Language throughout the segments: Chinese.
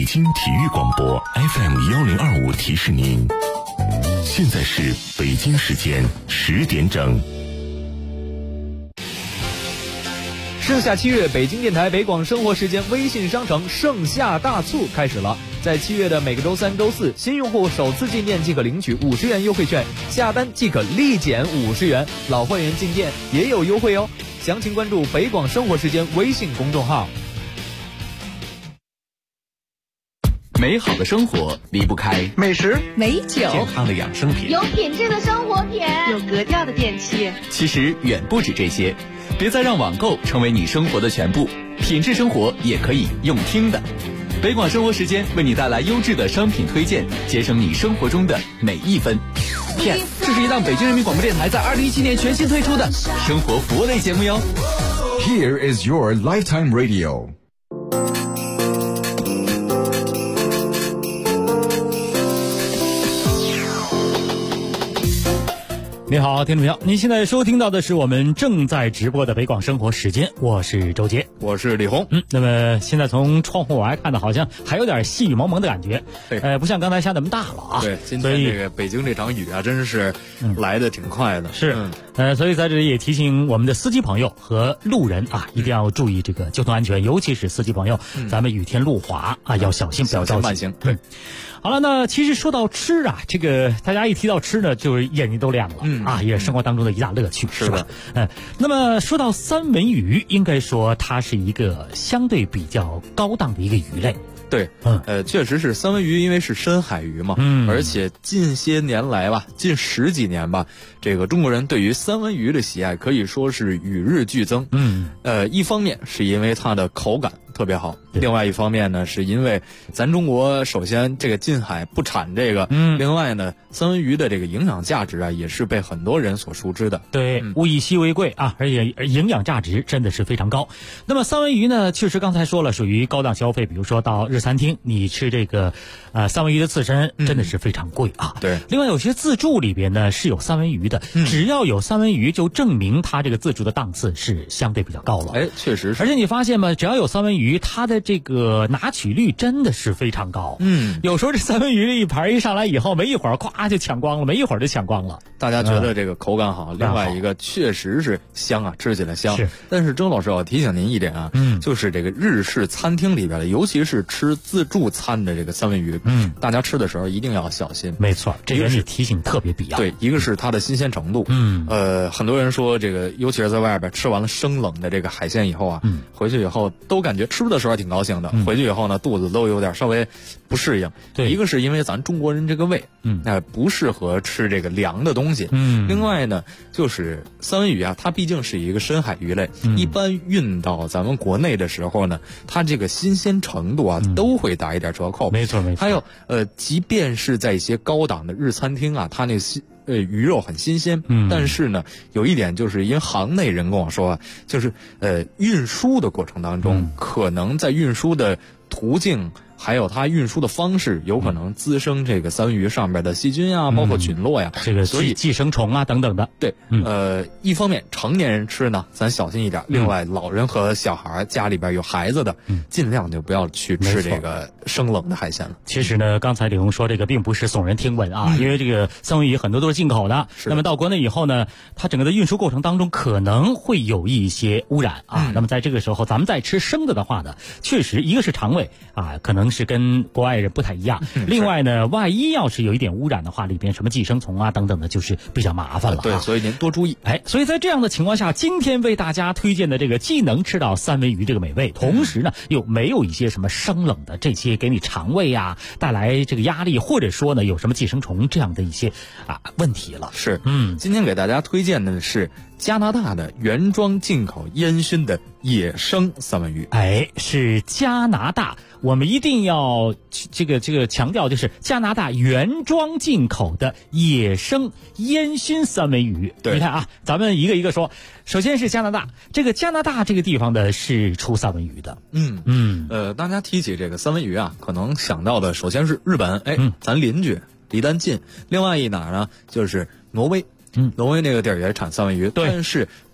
北京体育广播 FM1025提示您，现在是北京时间10点整。 盛夏7月，北京电台北广生活时间微信商城盛夏大促开始了。在7月的每个周3、周4，新用户首次进店即可领取50元优惠券，下单即可立减50元，老会员进店也有优惠哦。详情关注北广生活时间微信公众号。 美好的生活离不开美食、 美酒、 健康的养生品， 有品质的生活品， 有格调的电器。 其实远不止这些，别再让网购成为你生活的全部，品质生活也可以用听的。北广生活时间为你带来优质的商品推荐，节省你生活中的每一分。Yes， 这是一档北京人民广播电台在2017年全新推出的生活服务类节目哟。 Here is your lifetime radio。 你好，听众朋友，您现在收听到的是我们正在直播的北广生活时间，我是周杰， 我是李红。 那么现在从窗户往外看的，好像还有点细雨蒙蒙的感觉，不像刚才下那么大了啊。 对，今天这个北京这场雨啊，真是来的挺快的。 是，所以在这里也提醒我们的司机朋友和路人啊，一定要注意这个交通安全，尤其是司机朋友，咱们雨天路滑啊，要小心，不要着急。对。好了，那其实说到吃啊，这个大家一提到吃呢，就是眼睛都亮了，也是生活当中的一大乐趣，是吧？那么说到三文鱼，应该说它是一个相对比较高档的一个鱼类。 对，确实是三文鱼，因为是深海鱼嘛，而且近些年来吧，近10几年吧，这个中国人对于三文鱼的喜爱可以说是与日俱增。一方面是因为它的口感特别好，另外一方面呢，是因为咱中国首先这个近海不产这个，另外呢，三文鱼的这个营养价值啊，也是被很多人所熟知的。 对，物以稀为贵啊，而且营养价值真的是非常高。那么三文鱼呢，确实刚才说了，属于高档消费，比如说到日餐厅，你吃这个三文鱼的刺身，真的是非常贵啊。 对。 另外有些自助里边呢是有三文鱼的，只要有三文鱼，就证明它这个自助的档次是相对比较高了。 确实是。 而且你发现吗？只要有三文鱼，它的这个拿取率真的是非常高。有时候这三文鱼一盘一上来以后，没一会儿咵就抢光了，没一会儿就抢光了。 大家觉得这个口感好，另外一个确实是香啊，吃起来香。但是周老师，我提醒您一点啊，就是这个日式餐厅里边的，尤其是吃自助餐的这个三文鱼，大家吃的时候一定要小心。 没错，这个你提醒特别必要。 对，一个是它的新鲜程度。很多人说这个，尤其是在外边吃完了生冷的这个海鲜以后啊，回去以后都感觉吃的时候还挺高兴的，回去以后呢，肚子都有点稍微不适应。 对， 一个是因为咱中国人这个胃，不适合吃这个凉的东西。另外呢，就是三文鱼啊，它毕竟是一个深海鱼类，一般运到咱们国内的时候呢，它这个新鲜程度啊，都会打一点折扣。 没错没错。 还有即便是在一些高档的日餐厅啊，它那鱼肉很新鲜，但是呢，有一点就是因为行内人跟我说啊，就是运输的过程当中，可能在运输的途径还有它运输的方式，有可能滋生这个三文鱼上面的细菌啊，包括菌落呀， 这个所以寄生虫啊等等的。 对，一方面成年人吃呢，咱小心一点；另外，老人和小孩家里边有孩子的，尽量就不要去吃这个生冷的海鲜了。 其实呢，刚才李红说这个并不是耸人听闻啊，因为这个三文鱼很多都是进口的，那么到国内以后呢，它整个的运输过程当中可能会有一些污染啊。那么在这个时候，咱们再吃生的话呢，确实一个是肠胃啊，可能是跟国外人不太一样。另外呢，万一要是有一点污染的话，里边什么寄生虫啊等等的，就是比较麻烦了。 对，所以您多注意。 所以在这样的情况下，今天为大家推荐的这个既能吃到三文鱼这个美味，同时呢又没有一些什么生冷的这些给你肠胃啊带来这个压力，或者说呢有什么寄生虫这样的一些问题了。 是，今天给大家推荐的是加拿大的原装进口烟熏的野生三文鱼。 是加拿大，我们一定要这个强调，就是加拿大原装进口的野生烟熏三文鱼。对，你看啊，咱们一个一个说。首先是加拿大，这个加拿大这个地方的是出三文鱼的。 大家提起这个三文鱼啊，可能想到的首先是日本，咱邻居离咱近。另外一哪呢，就是挪威。挪威那个地儿也产三文鱼，但是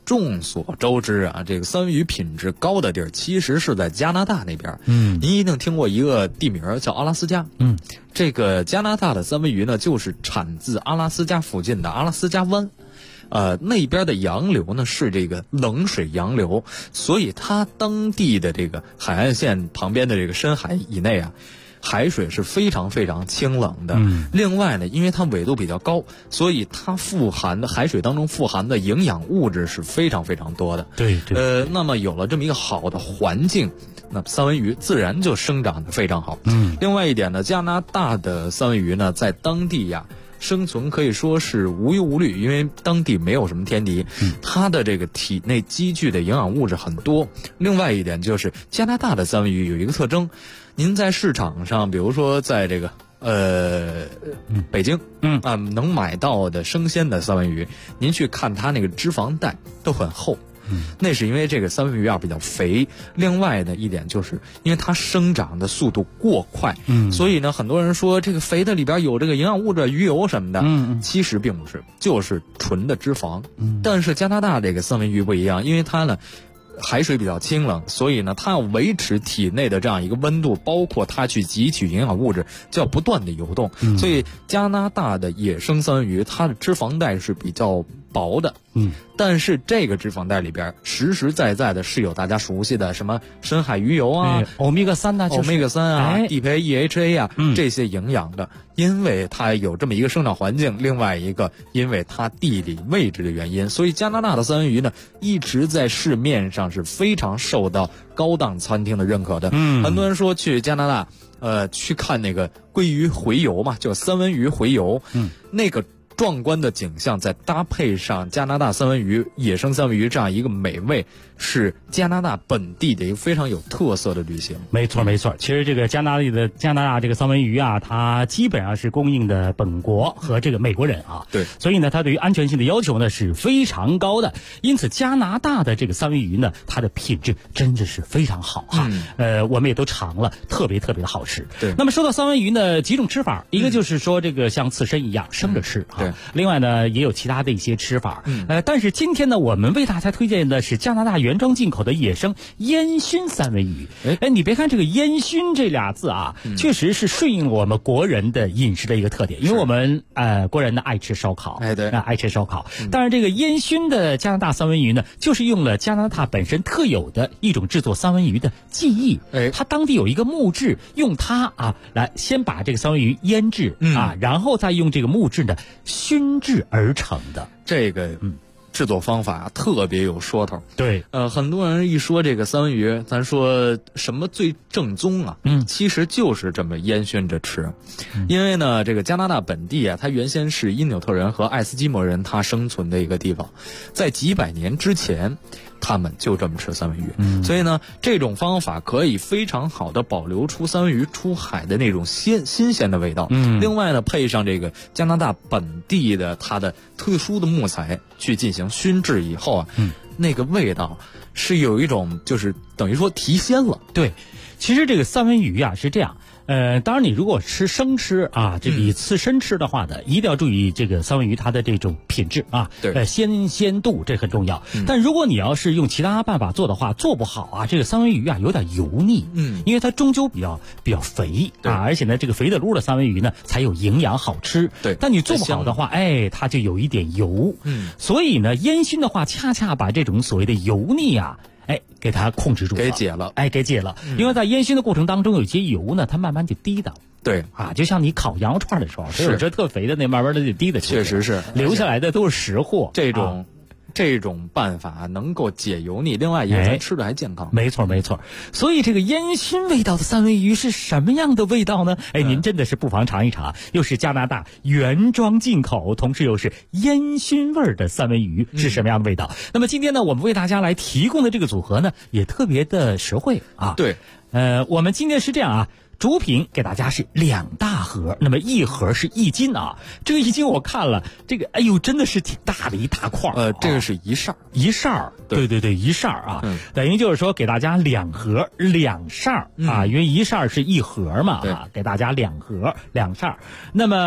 众所周知啊，这个三文鱼品质高的地儿其实是在加拿大那边。您一定听过一个地名叫阿拉斯加。这个加拿大的三文鱼呢，就是产自阿拉斯加附近的阿拉斯加湾。那边的洋流呢是这个冷水洋流，所以它当地的这个海岸线旁边的这个深海以内啊，海水是非常非常清冷的。另外呢，因为它纬度比较高，所以它富含的海水当中富含的营养物质是非常非常多的。 对。 那么有了这么一个好的环境，那三文鱼自然就生长得非常好。另外一点呢，加拿大的三文鱼呢，在当地呀生存可以说是无忧无虑，因为当地没有什么天敌，它的这个体内积聚的营养物质很多。另外一点就是加拿大的三文鱼有一个特征，您在市场上，比如说在这个北京能买到的生鲜的三文鱼，您去看它那个脂肪带都很厚。那是因为这个三文鱼比较肥。另外的一点就是因为它生长的速度过快，所以呢很多人说这个肥的里边有这个营养物质鱼油什么的，其实并不是，就是纯的脂肪。但是加拿大这个三文鱼不一样，因为它呢海水比较清冷，所以呢它要维持体内的这样一个温度，包括它去汲取营养物质就要不断的游动。所以加拿大的野生三文鱼它的脂肪带是比较薄的。但是这个脂肪带里边实实在在的是有大家熟悉的什么深海鱼油啊、 欧米伽3啊、 欧米伽3啊、DPA、EHA 啊这些营养的。因为它有这么一个生长环境，另外一个因为它地理位置的原因，所以加拿大的三文鱼呢一直在市面上是非常受到高档餐厅的认可的。很多人说去加拿大去看那个鲑鱼洄游嘛，叫三文鱼洄游，那个壮观的景象再搭配上加拿大三文鱼、野生三文鱼这样一个美味，是加拿大本地的一个非常有特色的旅行。 没错。其实这个加拿大这个三文鱼啊，它基本上是供应的本国和这个美国人啊。 对。 所以呢，它对于安全性的要求呢是非常高的。因此，加拿大的这个三文鱼呢，它的品质真的是非常好哈。我们也都尝了，特别的好吃。 对。 那么说到三文鱼呢，几种吃法，一个就是说这个像刺身一样生着吃啊。另外呢，也有其他的一些吃法。但是今天呢，我们为大家推荐的是加拿大原装进口的野生烟熏三文鱼。你别看这个烟熏这俩字啊，确实是顺应了我们国人的饮食的一个特点，因为我们国人呢爱吃烧烤，爱吃烧烤。但是这个烟熏的加拿大三文鱼呢，就是用了加拿大本身特有的一种制作三文鱼的技艺。它当地有一个木质，用它来先把这个三文鱼腌制然后再用这个木质呢熏制而成的。 这个制作方法特别有说头。 对， 很多人一说这个三文鱼，咱说什么最正宗啊？其实就是这么烟熏着吃。因为呢，这个加拿大本地它原先是因纽特人和爱斯基摩人他生存的一个地方，在几百年之前，他们就这么吃三文鱼。所以呢，这种方法可以非常好的保留出三文鱼出海的那种新鲜的味道。另外呢，配上这个加拿大本地的它的特殊的木材去进行熏制以后那个味道是有一种就是等于说提鲜了。 对，其实这个三文鱼是这样。当然你如果生吃这比刺身吃的话呢，一定要注意这个三文鱼它的这种品质对， 鲜鲜度这很重要。但如果你要是用其他办法做的话，做不好这个三文鱼有点油腻。因为它终究比较肥而且呢这个肥的撸的三文鱼呢才有营养好吃。 对， 但你做不好的话它就有一点油。所以呢烟熏的话恰恰把这种所谓的油腻给它控制住了， 给解了。 给解了。因为在烟熏的过程当中，有些油呢，它慢慢就滴到。 对就像你烤羊肉串的时候，有这特肥的那慢慢的就滴的， 确实是留下来的都是实货。 这种办法能够解油腻，另外也吃的还健康。 没错。所以这个烟熏味道的三文鱼是什么样的味道呢？您真的是不妨尝一尝，又是加拿大原装进口，同时又是烟熏味的三文鱼是什么样的味道？那么今天呢，我们为大家来提供的这个组合呢，也特别的实惠对， 我们今天是这样主品给大家是2大盒，那么1盒是1斤这个1斤我看了，这个真的是挺大的一大块这个是一扇对一扇等于就是说给大家2盒2扇因为一扇是1盒嘛给大家2盒2扇。那么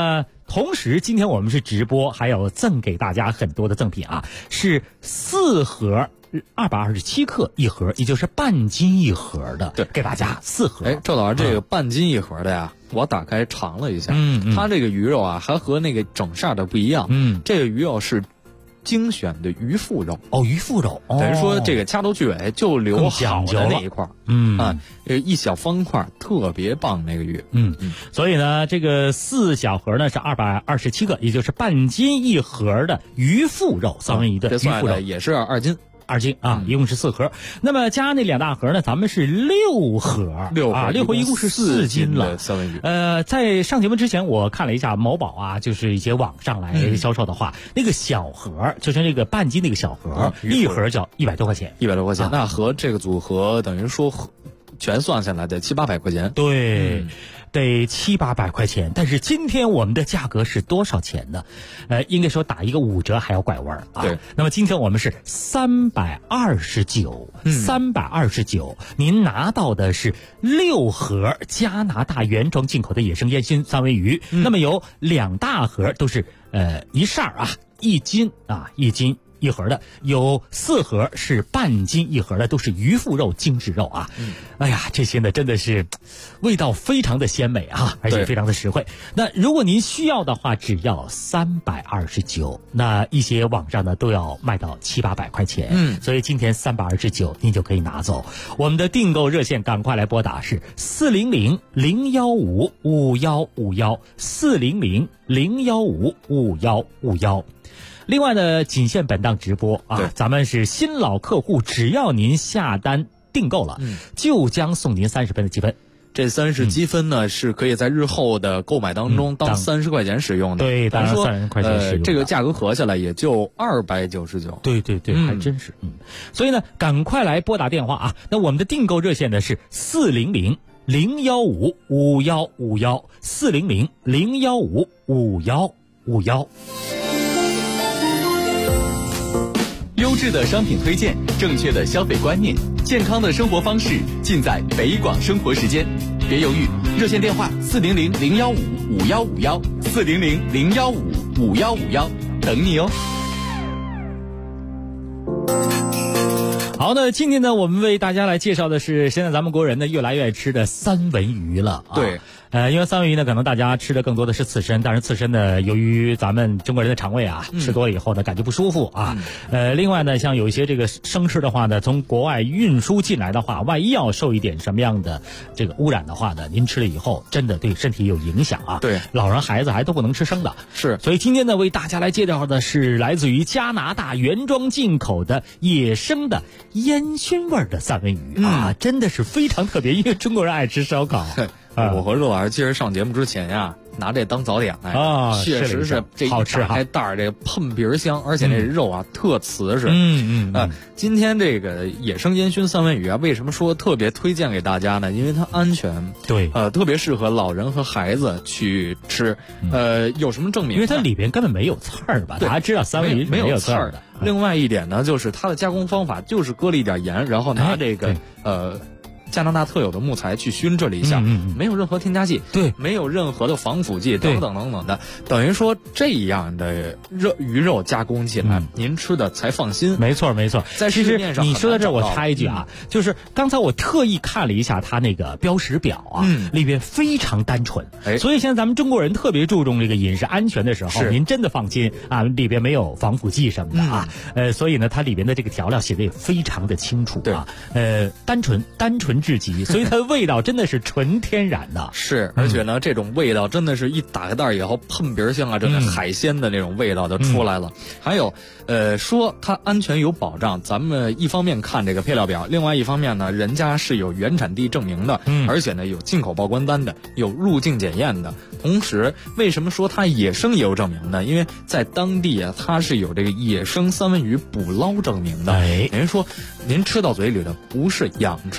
同时今天我们是直播，还有赠给大家很多的赠品啊，是4盒227克一盒，也就是半斤一盒的， 对， 给大家4盒。 周老师，这个半斤一盒的呀，我打开尝了一下，它这个鱼肉啊，还和那个整扇的不一样，这个鱼肉是精选的鱼腹肉。 鱼腹肉， 等于说这个掐头去尾就留好的那一块，一小方块，特别棒那个鱼。 所以呢，这个4小盒呢是227克，也就是半斤一盒的鱼腹肉，三文鱼的鱼腹肉也是2斤啊，一共是4盒。那么加那2大盒呢，咱们是6盒，6盒一共是4斤了。 三文鱼。 在上节目之前，我看了一下某宝啊，就是一些网上来销售的话，那个小盒就是那个半斤那个小盒，一盒就100多块钱 ，100多块钱。那和这个组合等于说全算下来得700-800块钱。 对。得700-800块钱，但是今天我们的价格是多少钱呢？应该说打一个5折还要拐弯啊。 对， 那么今天我们是329，您拿到的是6盒加拿大原装进口的野生烟熏三文鱼，那么有2大盒都是1扇啊，1斤一盒的，有4盒是半斤一盒的，都是鱼腹肉精致肉啊。哎呀，这些呢真的是味道非常的鲜美啊，而且非常的实惠。那如果您需要的话，只要329，那一些网上呢都要卖到700-800块钱。所以今天329您就可以拿走。我们的订购热线赶快来拨打是400-015-5151，400-015-5151。另外呢，仅限本档直播啊，咱们是新老客户，只要您下单订购了，就将送您30分的积分。 这30积分呢，是可以在日后的购买当中当30块钱使用的。 对，当30块钱使用。 这个价格合下来也就299。 对，还真是。所以呢，赶快来拨打电话啊！那我们的订购热线呢是400-015-5151，400-015-5151。 优质的商品推荐，正确的消费观念，健康的生活方式，尽在北广生活时间。别犹豫，热线电话400-015-5151，400-015-5151，等你哦。 好的，今天呢，我们为大家来介绍的是现在咱们国人呢越来越爱吃的三文鱼了啊。 对。 因为三文鱼呢，可能大家吃的更多的是刺身，但是刺身呢，由于咱们中国人的肠胃啊，吃多了以后呢，感觉不舒服啊。另外呢，像有一些这个生吃的话呢，从国外运输进来的话，万一要受一点什么样的这个污染的话呢，您吃了以后真的对身体有影响啊。 对， 老人孩子还都不能吃生的。 是， 所以今天呢，为大家来介绍的是来自于加拿大原装进口的野生的烟熏味的三文鱼啊，真的是非常特别，因为中国人爱吃烧烤。 我和肉老师今儿上节目之前呀，拿这当早点来啊， 确实是这一打开袋儿，这个喷皮香，而且那肉啊特瓷实。今天这个野生烟熏三文鱼啊，为什么说特别推荐给大家呢？因为它安全， 对， 特别适合老人和孩子去吃。有什么证明？ 因为它里边根本没有刺儿吧？大家知道三文鱼没有刺儿的。 另外一点呢，就是它的加工方法就是搁了一点盐，然后拿这个加拿大特有的木材去熏制了一下，没有任何添加剂， 对， 没有任何的防腐剂等等等等的，等于说这样的鱼肉加工起来，您吃的才放心。 没错。 在市面上， 你说到这儿，我插一句啊，就是刚才我特意看了一下它那个标识表啊，里边非常单纯，所以现在咱们中国人特别注重这个饮食安全的时候，您真的放心啊，里边没有防腐剂什么的啊，所以呢，它里边的这个调料写的也非常的清楚啊，单纯至极，所以它的味道真的是纯天然的。 是，而且呢，这种味道真的是一打开袋以后喷鼻香啊，这个海鲜的那种味道就出来了。还有，说它安全有保障，咱们一方面看这个配料表，另外一方面呢，人家是有原产地证明的，而且呢有进口报关单的，有入境检验的。同时，为什么说它野生也有证明呢？因为在当地啊，它是有这个野生三文鱼捕捞证明的。等于说，您吃到嘴里的不是养殖的，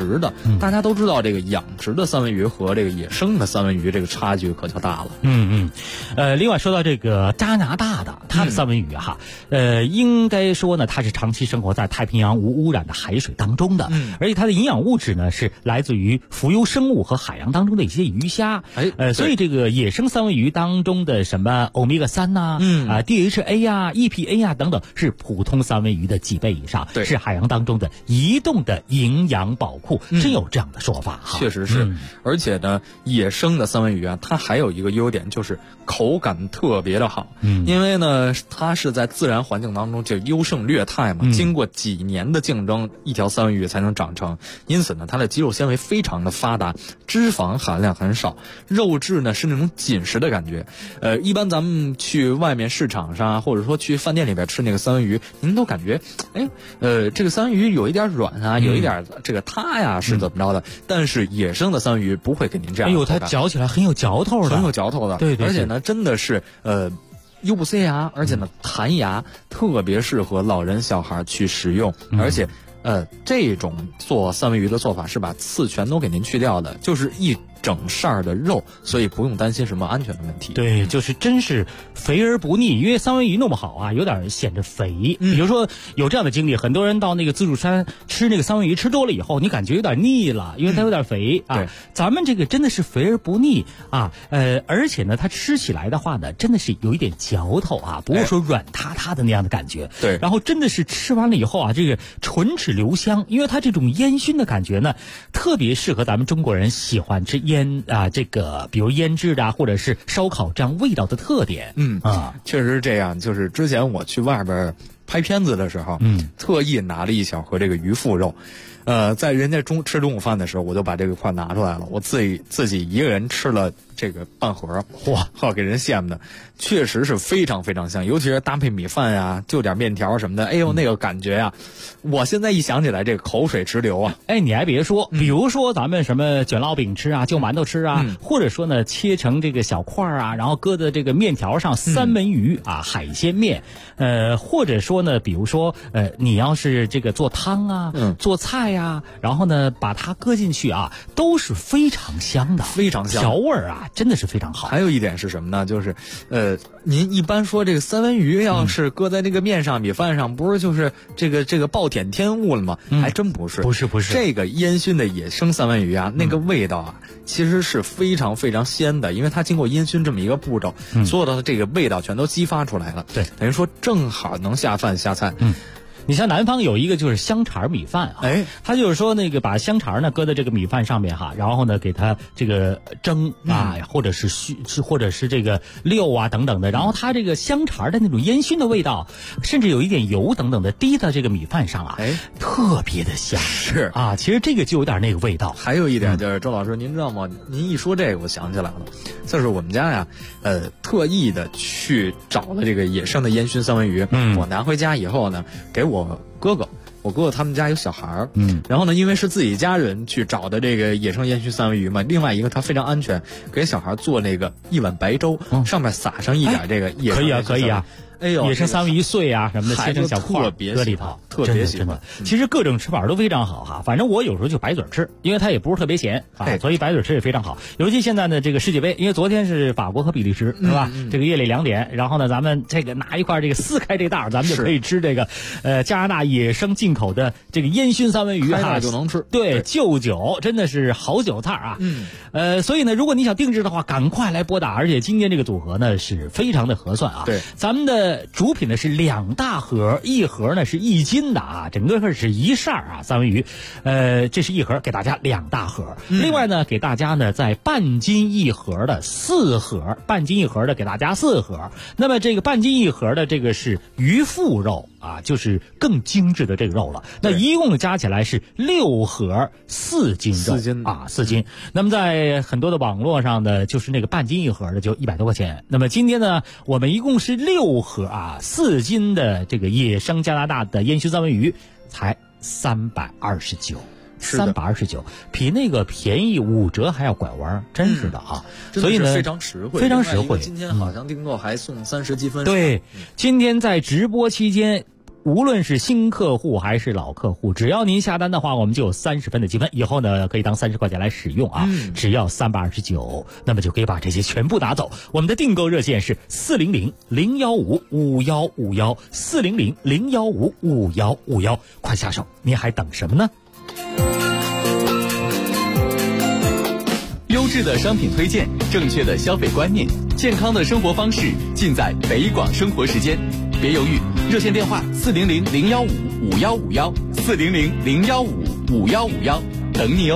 大家都知道这个养殖的三文鱼和这个野生的三文鱼这个差距可就大了。 另外说到这个加拿大的它的三文鱼哈，应该说呢，它是长期生活在太平洋无污染的海水当中的，而且它的营养物质呢是来自于浮游生物和海洋当中的一些鱼虾，所以这个野生三文鱼当中的什么欧米伽3呐、DHA 呀、EPA 呀等等，是普通三文鱼的几倍以上，是海洋当中的移动的营养宝库，真有这样的说法哈。 确实是，而且呢，野生的三文鱼啊，它还有一个优点就是口感特别的好，因为呢，它是在自然环境当中就优胜劣汰嘛，经过几年的竞争，一条三文鱼才能长成，因此呢，它的肌肉纤维非常的发达，脂肪含量很少，肉质呢是那种紧实的感觉。一般咱们去外面市场上，或者说去饭店里边吃那个三文鱼，您都感觉，这个三文鱼有一点软啊，有一点这个塌呀，是怎么着的？但是野生的三文鱼不会给您这样的口感。 它嚼起来很有嚼头的， 很有嚼头的。 对， 而且呢，真的是又不塞牙，而且呢弹牙，特别适合老人小孩去食用，而且。这种做三文鱼的做法是把刺全都给您去掉的，就是一整扇的肉，所以不用担心什么安全的问题。 对，就是真是肥而不腻，因为三文鱼弄不好啊，有点显着肥。比如说有这样的经历，很多人到那个自助餐吃那个三文鱼，吃多了以后，你感觉有点腻了，因为它有点肥啊。咱们这个真的是肥而不腻啊，而且呢，它吃起来的话呢，真的是有一点嚼头啊，不是说软塌塌的那样的感觉。 对， 然后真的是吃完了以后啊，这个唇齿留香，因为它这种烟熏的感觉呢，特别适合咱们中国人喜欢吃这个比如腌制的或者是烧烤这样味道的特点。 确实是这样。就是之前我去外边拍片子的时候，特意拿了一小盒这个鱼腹肉，在人家吃中午饭的时候，我就把这个块拿出来了，我自己一个人吃了这个半盒，嚯，给人羡慕的，确实是非常非常香，尤其是搭配米饭呀，就点面条什么的，哎呦那个感觉呀，我现在一想起来这个口水直流啊。 你还别说，比如说咱们什么卷烙饼吃啊，就馒头吃啊，或者说呢切成这个小块啊，然后搁在这个面条上，三文鱼啊，海鲜面，或者说呢，比如说你要是这个做汤啊，做菜啊，然后呢把它搁进去啊，都是非常香的， 非常香， 调味啊真的是非常好。 还有一点是什么呢？就是您一般说这个三文鱼要是搁在这个面上、米饭上，不是就是这个暴殄天物了吗？还真不是， 不是这个烟熏的野生三文鱼啊，那个味道啊，其实是非常非常鲜的，因为它经过烟熏这么一个步骤，所有的这个味道全都激发出来了。 对， 等于说正好能下饭下菜。 你像南方有一个就是香肠米饭啊，他就是说那个把香肠呢搁在这个米饭上面哈，然后呢给它这个蒸啊，或者是这个溜啊等等的，然后它这个香肠的那种烟熏的味道，甚至有一点油等等的滴到这个米饭上啊，特别的香。 是啊，其实这个就有点那个味道。 还有一点就是周老师，您知道吗？您一说这个，我想起来了，就是我们家呀，特意的去找了这个野生的烟熏三文鱼，我拿回家以后呢，给我哥哥他们家有小孩儿，然后呢，因为是自己家人去找的这个野生烟熏三文鱼嘛，另外一个它非常安全，给小孩做那个一碗白粥，上面撒上一点这个野生可以啊。 哎呦， 野生三文鱼碎啊什么的，切成小块搁里头， 特别喜欢。 其实各种吃法都非常好哈，反正我有时候就白嘴吃，因为它也不是特别咸啊，所以白嘴吃也非常好。尤其现在呢这个世界杯，因为昨天是法国和比利时是吧？这个夜里2点，然后呢咱们这个拿一块这个撕开这袋，咱们就可以吃这个加拿大野生进口的这个烟熏三文鱼哈， 就能吃。 对，就酒真的是好酒菜啊。所以呢，如果你想定制的话，赶快来拨打，而且今天这个组合呢是非常的合算啊。 对， 咱们的主品呢是2大盒，一盒呢是1斤的啊，整个是1扇啊三文鱼，这是一盒，给大家2大盒。另外呢，给大家呢在半斤一盒的4盒，半斤一盒的给大家4盒。那么这个半斤一盒的这个是鱼腹肉啊，就是更精致的这个肉了。那一共加起来是6盒4斤肉，4斤。那么在很多的网络上呢，就是那个半斤一盒的就100多块钱。那么今天呢，我们一共是6盒啊4斤的这个野生加拿大的烟熏三文鱼，才329。329，比那个便宜5折还要拐弯，真是的啊！所以呢， 非常实惠， 非常实惠。 今天好像订购还送30积分。 对，今天在直播期间无论是新客户还是老客户，只要您下单的话，我们就有30分的积分，以后呢可以当30块钱来使用啊，只要329，那么就可以把这些全部拿走。我们的订购热线是400-015-5151，400-015-5151，快下手，您还等什么呢？ 优质的商品推荐，正确的消费观念，健康的生活方式，尽在北广生活时间。别犹豫，热线电话400-015-5151，400-015-5151，等你哦。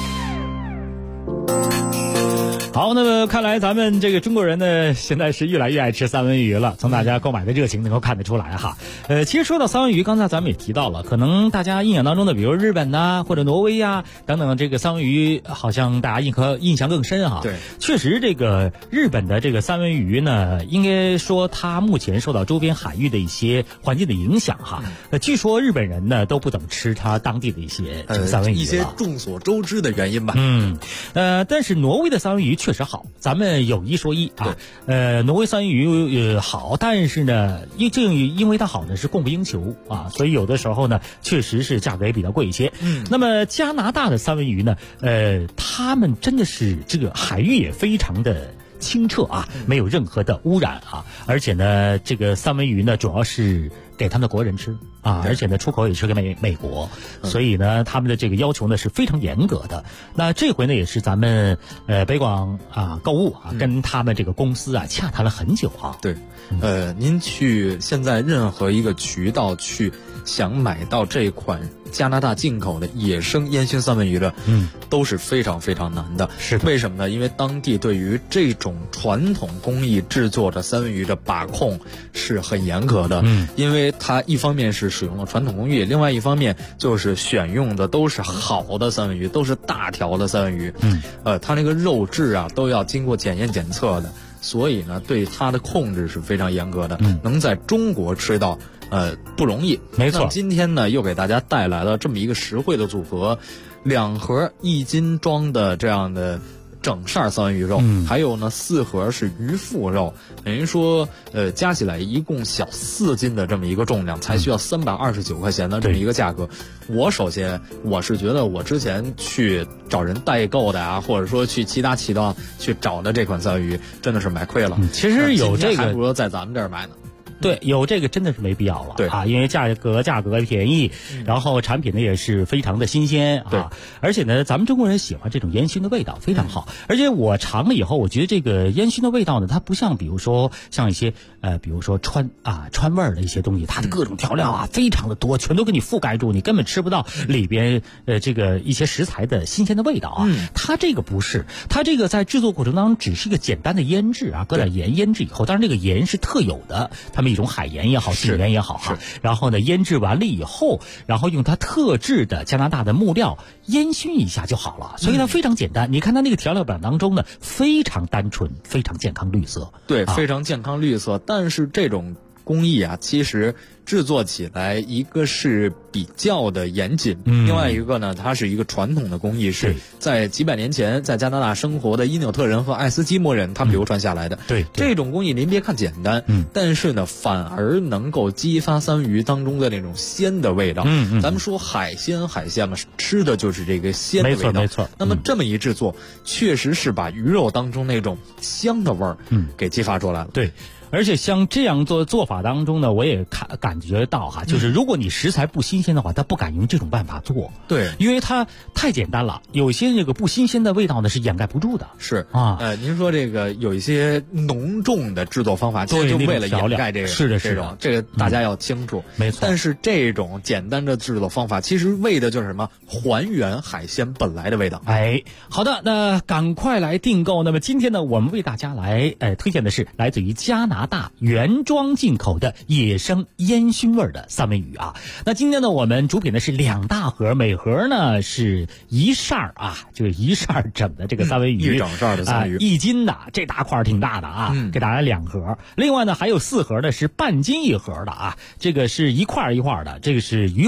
好，那么看来咱们这个中国人呢，现在是越来越爱吃三文鱼了，从大家购买的热情能够看得出来哈。其实说到三文鱼，刚才咱们也提到了，可能大家印象当中的，比如日本呐、或者挪威呀等等，这个三文鱼好像大家印象更深哈。 对， 确实这个日本的这个三文鱼呢，应该说它目前受到周边海域的一些环境的影响哈。据说日本人呢都不怎么吃它当地的一些这个三文鱼了， 一些众所周知的原因吧。 但是挪威的三文鱼确实好，咱们有一说一啊，挪威三文鱼好，但是呢，因为它好呢是供不应求啊，所以有的时候呢确实是价格也比较贵一些。那么加拿大的三文鱼呢，他们真的是这个海域也非常的清澈啊，没有任何的污染啊，而且呢，这个三文鱼呢主要是给他们的国人吃啊，而且呢出口也是给美国，所以呢他们的这个要求呢是非常严格的。那这回呢也是咱们北广啊购物啊跟他们这个公司啊洽谈了很久啊。 对，您去现在任何一个渠道去想买到这款加拿大进口的野生烟熏三文鱼的，都是非常非常难的。 是的， 为什么呢？因为当地对于这种传统工艺制作的三文鱼的把控是很严格的。因为它一方面是使用了传统工艺，另外一方面就是选用的都是好的三文鱼，都是大条的三文鱼。它那个肉质啊都要经过检验检测的，所以呢对它的控制是非常严格的。能在中国吃到不容易， 没错。 今天呢，又给大家带来了这么一个实惠的组合，2盒1斤装的这样的整扇三文鱼肉，还有呢4盒是鱼腹肉，等于说加起来一共小4斤的这么一个重量，才需要329块钱的这么一个价格。我首先我是觉得我之前去找人代购的啊，或者说去其他渠道去找的这款三文鱼，真的是买亏了。 其实有这个还不如在咱们这儿买呢。 对，有这个真的是没必要了。 对啊，因为价格便宜，然后产品呢也是非常的新鲜啊，而且呢咱们中国人喜欢这种烟熏的味道，非常好。而且我尝了以后，我觉得这个烟熏的味道呢，它不像比如说像一些比如说川味儿的一些东西，它的各种调料啊非常的多，全都给你覆盖住，你根本吃不到里边这个一些食材的新鲜的味道啊。它这个不是，它这个在制作过程当中只是一个简单的腌制啊，搁点盐腌制以后，当然这个盐是特有的，他们一种海盐也好，井盐也好哈，然后呢腌制完了以后，然后用它特制的加拿大的木料烟熏一下就好了，所以它非常简单。你看它那个调料表当中呢，非常单纯，非常健康绿色。 对，非常健康绿色。但是这种工艺啊，其实制作起来一个是比较的严谨，另外一个呢，它是一个传统的工艺，是在几百年前在加拿大生活的因纽特人和爱斯基摩人他们流传下来的。 对， 这种工艺您别看简单，但是呢，反而能够激发三文鱼当中的那种鲜的味道。咱们说海鲜嘛，吃的就是这个鲜的味道。 没错。 那么这么一制作，确实是把鱼肉当中那种香的味儿，给激发出来了。 对。而且像这样做法当中呢，我也感觉到哈，就是如果你食材不新鲜的话，他不敢用这种办法做。 对， 因为它太简单了，有些这个不新鲜的味道呢是掩盖不住的。 是啊， 您说这个有一些浓重的制作方法，其实就为了掩盖这个， 是的， 这个大家要清楚。 没错。 但是这种简单的制作方法，其实为的就是什么？还原海鲜本来的味道。 好的，那赶快来订购。那么今天呢，我们为大家来推荐的是来自于加拿大原装进口的野生烟熏味的三文鱼啊。那今天呢，我们主品呢是2大盒，每盒呢是1扇啊，就是1扇整的这个三文鱼， 一整扇的三文鱼 ，1斤的，这大块挺大的啊，给大家2盒。另外呢，还有4盒呢是半斤1盒的啊，这个是一块一块的，这个是鱼腹肉。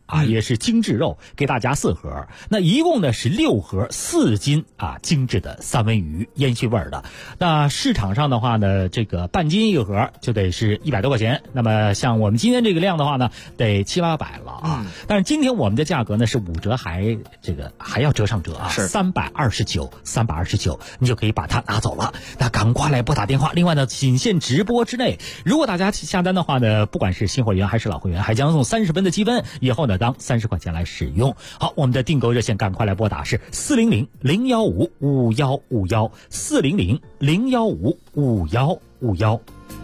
也是精致肉，给大家4盒。那一共呢是6盒4斤精致的三文鱼，烟熏味儿的。那市场上的话呢，这个半斤1盒就得是100多块钱。那么像我们今天这个量的话呢，得700-800了但是今天我们的价格呢是5折，还要折上折是 329，你就可以把它拿走了。那赶快来拨打电话。另外呢，仅限直播之内，如果大家下单的话呢，不管是新会员还是老会员，还将送30分的积分，以后呢当30块钱来使用。好，我们的订购热线赶快来拨打是400-015-5151 400-015-5151。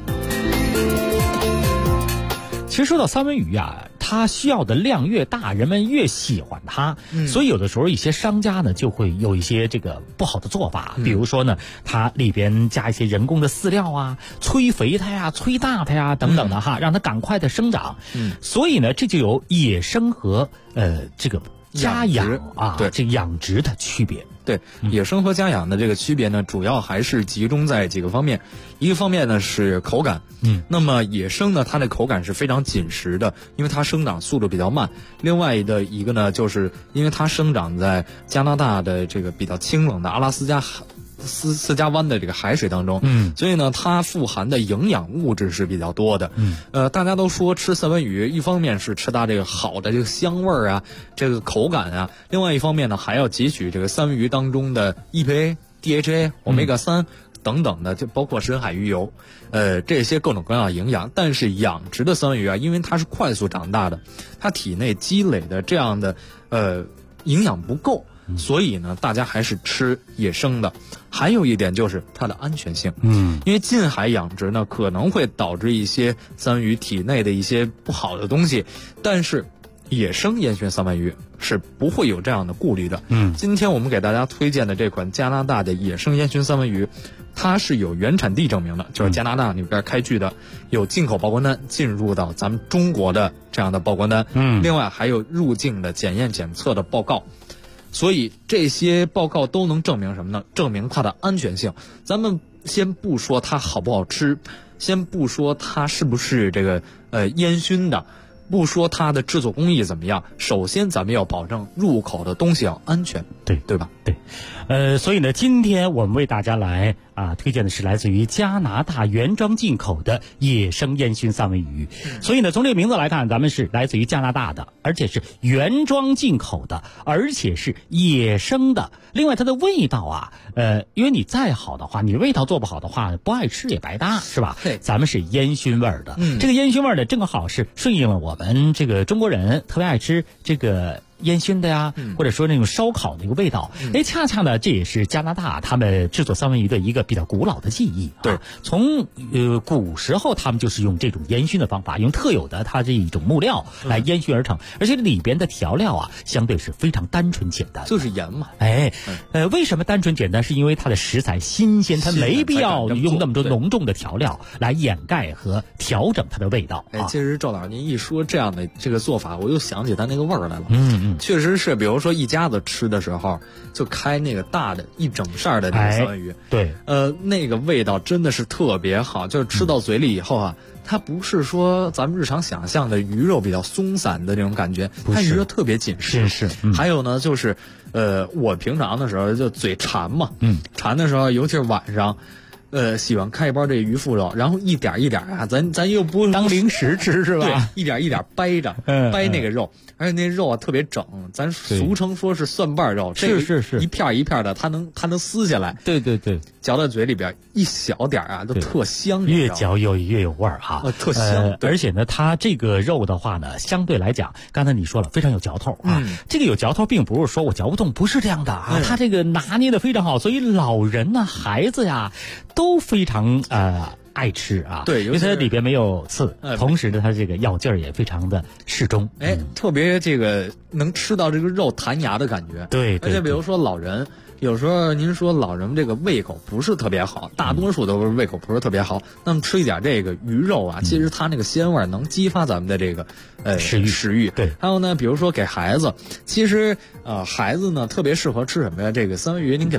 其实说到三文鱼它需要的量越大，人们越喜欢它，所以有的时候一些商家呢就会有一些这个不好的做法，比如说呢，它里边加一些人工的饲料催肥它呀、催大它呀等等的让它赶快的生长。所以呢，这就有野生和这个家养对这个养殖的区别。 对，野生和家养的这个区别呢，主要还是集中在几个方面。一个方面呢是口感，那么野生呢，它的口感是非常紧实的，因为它生长速度比较慢。另外的一个呢，就是因为它生长在加拿大的这个比较清冷的阿拉斯加湾的这个海水当中，所以呢，它富含的营养物质是比较多的。大家都说吃三文鱼，一方面是吃它这个好的这个香味儿这个口感另外一方面呢，还要汲取这个三文鱼当中的 EPA、DHA、欧米伽3等等的，就包括深海鱼油，这些各种各样的营养。但是养殖的三文鱼因为它是快速长大的，它体内积累的这样的营养不够。所以呢，大家还是吃野生的。还有一点就是它的安全性，因为近海养殖呢可能会导致一些三文鱼体内的一些不好的东西，但是野生烟熏三文鱼是不会有这样的顾虑的。今天我们给大家推荐的这款加拿大的野生烟熏三文鱼，它是有原产地证明的，就是加拿大那边开具的，有进口报关单进入到咱们中国的这样的报关单，另外还有入境的检验检测的报告。所以这些报告都能证明什么呢？证明它的安全性。咱们先不说它好不好吃，先不说它是不是这个烟熏的，不说它的制作工艺怎么样，首先咱们要保证入口的东西要安全，对吧？ 对。所以呢，今天我们为大家来推荐的是来自于加拿大原装进口的野生烟熏三文鱼。所以呢，从这个名字来看，咱们是来自于加拿大的，而且是原装进口的，而且是野生的。另外它的味道因为你再好的话，你味道做不好的话，不爱吃也白搭，是吧？ 对， 咱们是烟熏味儿的。这个烟熏味儿呢，正好是顺应了我们这个中国人特别爱吃这个烟熏的或者说那种烧烤那个味道。恰恰呢，这也是加拿大他们制作三文鱼的一个比较古老的技艺。 对， 从古时候他们就是用这种烟熏的方法，用特有的它这一种木料来烟熏而成，而且里边的调料相对是非常单纯简单， 就是盐嘛。 为什么单纯简单？是因为它的食材新鲜，它没必要用那么多浓重的调料来掩盖和调整它的味道。 其实赵老师您一说这样的这个做法，我又想起它那个味儿来了。确实是，比如说一家子吃的时候，就开那个大的一整扇的那个三文鱼， 对， 那个味道真的是特别好，就是吃到嘴里以后它不是说咱们日常想象的鱼肉比较松散的那种感觉，它鱼肉特别紧实。 是。 还有呢，就是我平常的时候就嘴馋嘛，馋的时候，尤其是晚上。喜欢开一包这鱼腹肉，然后一点一点咱又不当零食吃是吧？ 对，一点一点掰着，掰那个肉，而且那肉特别整，咱俗称说是蒜瓣肉， 是一片一片的，它能撕下来， 对， 嚼到嘴里边一小点都特香， 越嚼越有味儿特香。 而且呢，它这个肉的话呢，相对来讲，刚才你说了非常有嚼头这个有嚼头并不是说我嚼不动，不是这样的它这个拿捏的非常好，所以老人孩子都非常爱吃对， 因为它里边没有刺，同时呢，它这个咬劲儿也非常的适中， 特别这个能吃到这个肉弹牙的感觉。 对， 而且比如说老人，有时候您说老人这个胃口不是特别好，大多数都是胃口不是特别好，那么吃一点这个鱼肉其实它那个鲜味能激发咱们的这个食欲。 对， 还有呢，比如说给孩子，其实孩子呢特别适合吃什么呀？这个三文鱼，您给他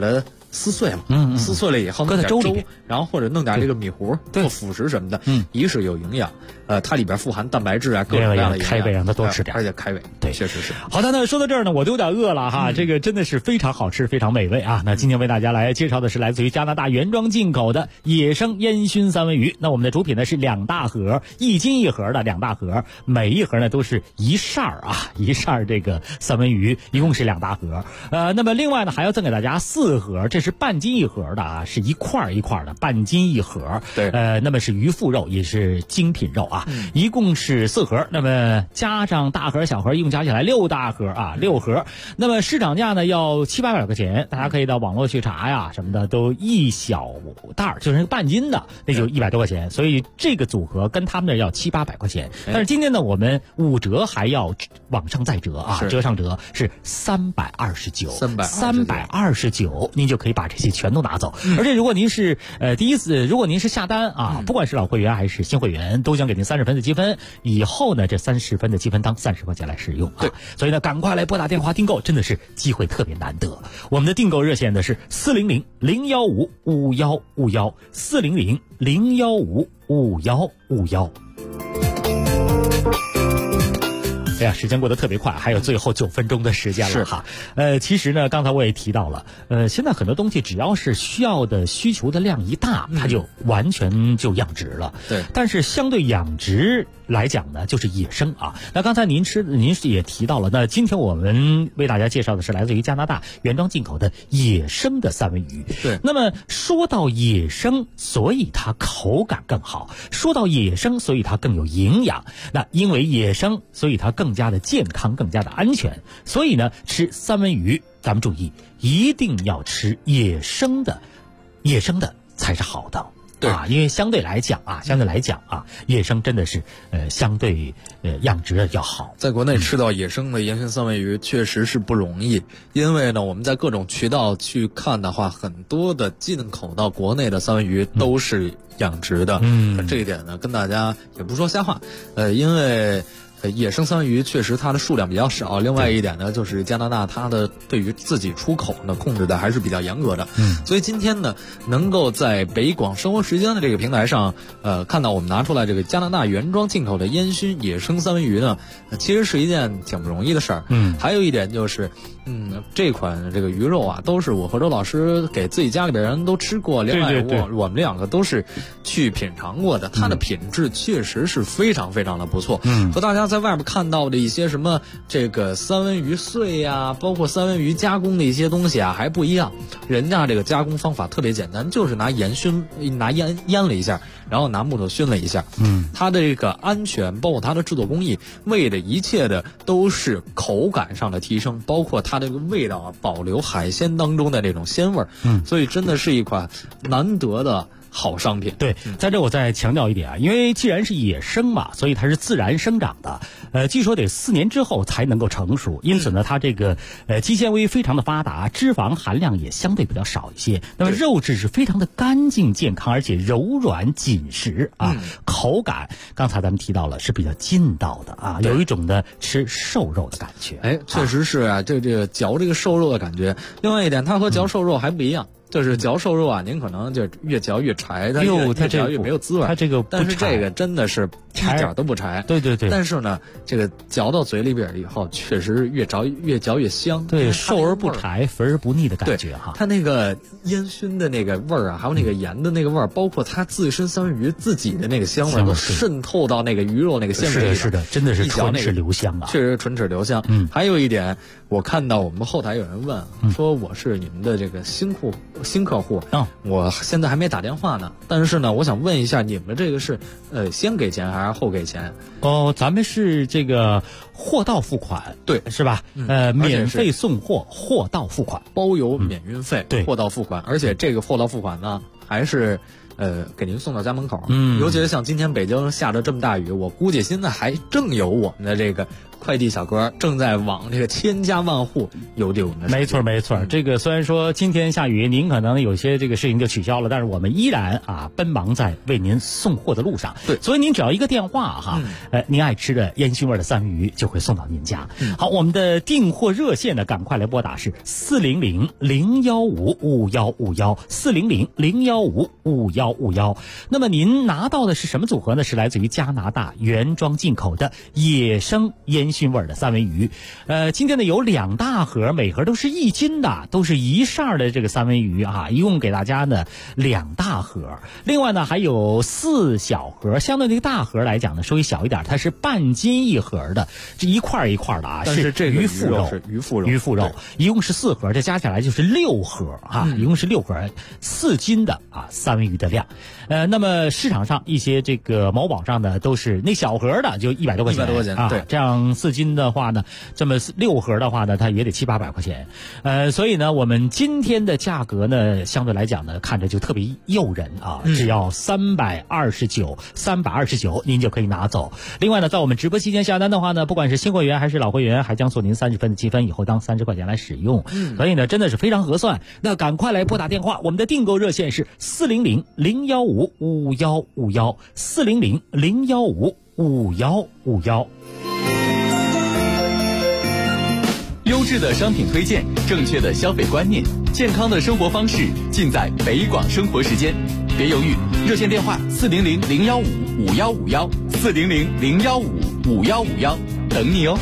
撕碎了，撕碎了以后搁在粥里， 然后或者弄点这个米糊做辅食什么的，一是有营养，它里边富含蛋白质啊，各种各样的营养， 开胃让它多吃点， 而且开胃， 对， 确实是。 好的，那说到这儿呢，我都有点饿了哈，这个真的是非常好吃，非常美味啊。那今天为大家来介绍的是来自于加拿大原装进口的野生烟熏三文鱼。那我们的主品呢是2大盒，1斤1盒的2大盒，每一盒呢都是1扇啊，1扇这个三文鱼，一共是2大盒。那么另外呢还要赠给大家4盒，这是半斤1盒的啊，是一块一块的，半斤1盒。 对， 那么是鱼腹肉，也是精品肉啊，一共是4盒，那么加上大盒小盒一共加起来6大盒啊，6盒。那么市场价呢要700-800块钱，大家可以到网络去查呀，什么的都一小袋就是半斤的，那就100多块钱。所以这个组合跟他们那要700-800块钱。但是今天呢，我们5折还要往上再折啊，折上折是329，您就可以把这些全都拿走。而且如果您是如果您是下单啊，不管是老会员还是新会员，都将给您30分的积分。以后呢，这30分的积分当30块钱来使用啊。对，所以呢，赶快来拨打电话订购，真的是机会特别难得。我们的订购热线呢是400-015-5151，400-015-5151。哎呀，时间过得特别快，还有最后9分钟的时间了哈。其实呢，刚才我也提到了，现在很多东西只要是需求的量一大，它就完全就养殖了。 对， 但是相对养殖来讲呢，就是野生啊。那刚才您也提到了，那今天我们为大家介绍的是来自于加拿大原装进口的野生的三文鱼。 对， 那么说到野生，所以它口感更好；说到野生，所以它更有营养。那因为野生，所以它更加的健康，更加的安全。所以呢，吃三文鱼，咱们注意，一定要吃野生的才是好的。对啊，因为相对来讲啊，野生真的是相对养殖的要好。 在国内吃到野生的烟熏三文鱼确实是不容易，因为呢我们在各种渠道去看的话，很多的进口到国内的三文鱼都是养殖的。这一点呢跟大家也不说瞎话，因为野生三文鱼确实它的数量比较少，另外一点呢就是加拿大它的对于自己出口呢控制的还是比较严格的。所以今天呢能够在北广生活时间的这个平台上看到我们拿出来这个加拿大原装进口的烟熏野生三文鱼呢，其实是一件挺不容易的事儿。还有一点就是这款这个鱼肉啊都是我和周老师给自己家里边人都吃过，另外我们2个都是去品尝过的，它的品质确实是非常非常的不错。和大家在外面看到的一些什么这个三文鱼碎呀，包括三文鱼加工的一些东西啊还不一样。人家这个加工方法特别简单，就是拿烟了一下，然后拿木头熏了一下。它的这个安全包括它的制作工艺，为的一切的都是口感上的提升，包括它这个味道啊，保留海鲜当中的这种鲜味。所以真的是一款难得的好商品。 对，在这我再强调一点啊，因为既然是野生嘛，所以它是自然生长的，据说得4年之后才能够成熟，因此呢，它这个肌纤维非常的发达，脂肪含量也相对比较少一些。那么肉质是非常的干净健康，而且柔软紧实啊，口感刚才咱们提到了是比较劲道的啊，有一种呢吃瘦肉的感觉。 确实是啊，这个嚼这个瘦肉的感觉。另外一点，它和嚼瘦肉还不一样。就是嚼瘦肉啊，您可能就越嚼越柴，它越嚼越没有滋味。 它这个但是这个真的是一点都不柴。 对。 但是呢，这个嚼到嘴里边以后，确实越嚼越香。 对，瘦而不柴，肥而不腻的感觉哈。 它那个烟熏的那个味儿啊，还有那个盐的那个味儿，包括它自身三文鱼自己的那个香味，都渗透到那个鱼肉那个鲜味里。 是的，真的是唇齿留香啊！ 确实唇齿留香。还有一点，我看到我们后台有人问说，我是你们的这个新客户，我现在还没打电话呢，但是呢，我想问一下，你们这个是先给钱还是后给钱？ 咱们是这个货到付款， 对， 是吧？免费送货，货到付款， 包邮免运费， 对， 货到付款，而且这个货到付款呢，还是给您送到家门口。尤其是像今天北京下着这么大雨，我估计现在还正有我们的这个快递小哥正在往这个千家万户邮递我们的。 没错没错，这个虽然说今天下雨，您可能有些这个事情就取消了，但是我们依然奔忙在为您送货的路上。 对， 所以您只要一个电话哈，您爱吃的烟熏味的三文鱼就会送到您家。好，我们的订货热线呢，赶快来拨打是400-015-5151，400-015-5151。那么您拿到的是什么组合呢？是来自于加拿大原装进口的野生烟熏味的三文鱼。今天呢有2大盒，每盒都是1斤的，都是1扇的这个三文鱼啊，一共给大家呢2大盒。另外呢还有4小盒，相对那个大盒来讲呢稍微小一点，它是半斤1盒的，这一块一块的啊， 但是这个鱼腹肉， 是鱼腹肉， 一共是4盒，这加起来就是6盒啊，一共是6盒，4斤的三文鱼的量。那么市场上一些这个某宝上的都是那小盒的就100多块钱啊， 对， 这样4斤的话呢，这么6盒的话呢，它也得700-800块钱。所以呢，我们今天的价格呢，相对来讲呢，看着就特别诱人啊，只要329，您就可以拿走。另外呢，在我们直播期间下单的话呢，不管是新会员还是老会员，还将送您30分的积分，以后当30块钱来使用。所以呢，真的是非常合算。那赶快来拨打电话，我们的订购热线是400-015-5151，400-015-5151。 优质的商品推荐，正确的消费观念，健康的生活方式，尽在北广生活时间。别犹豫，热线电话400-015-5151，400-015-5151，等你哦。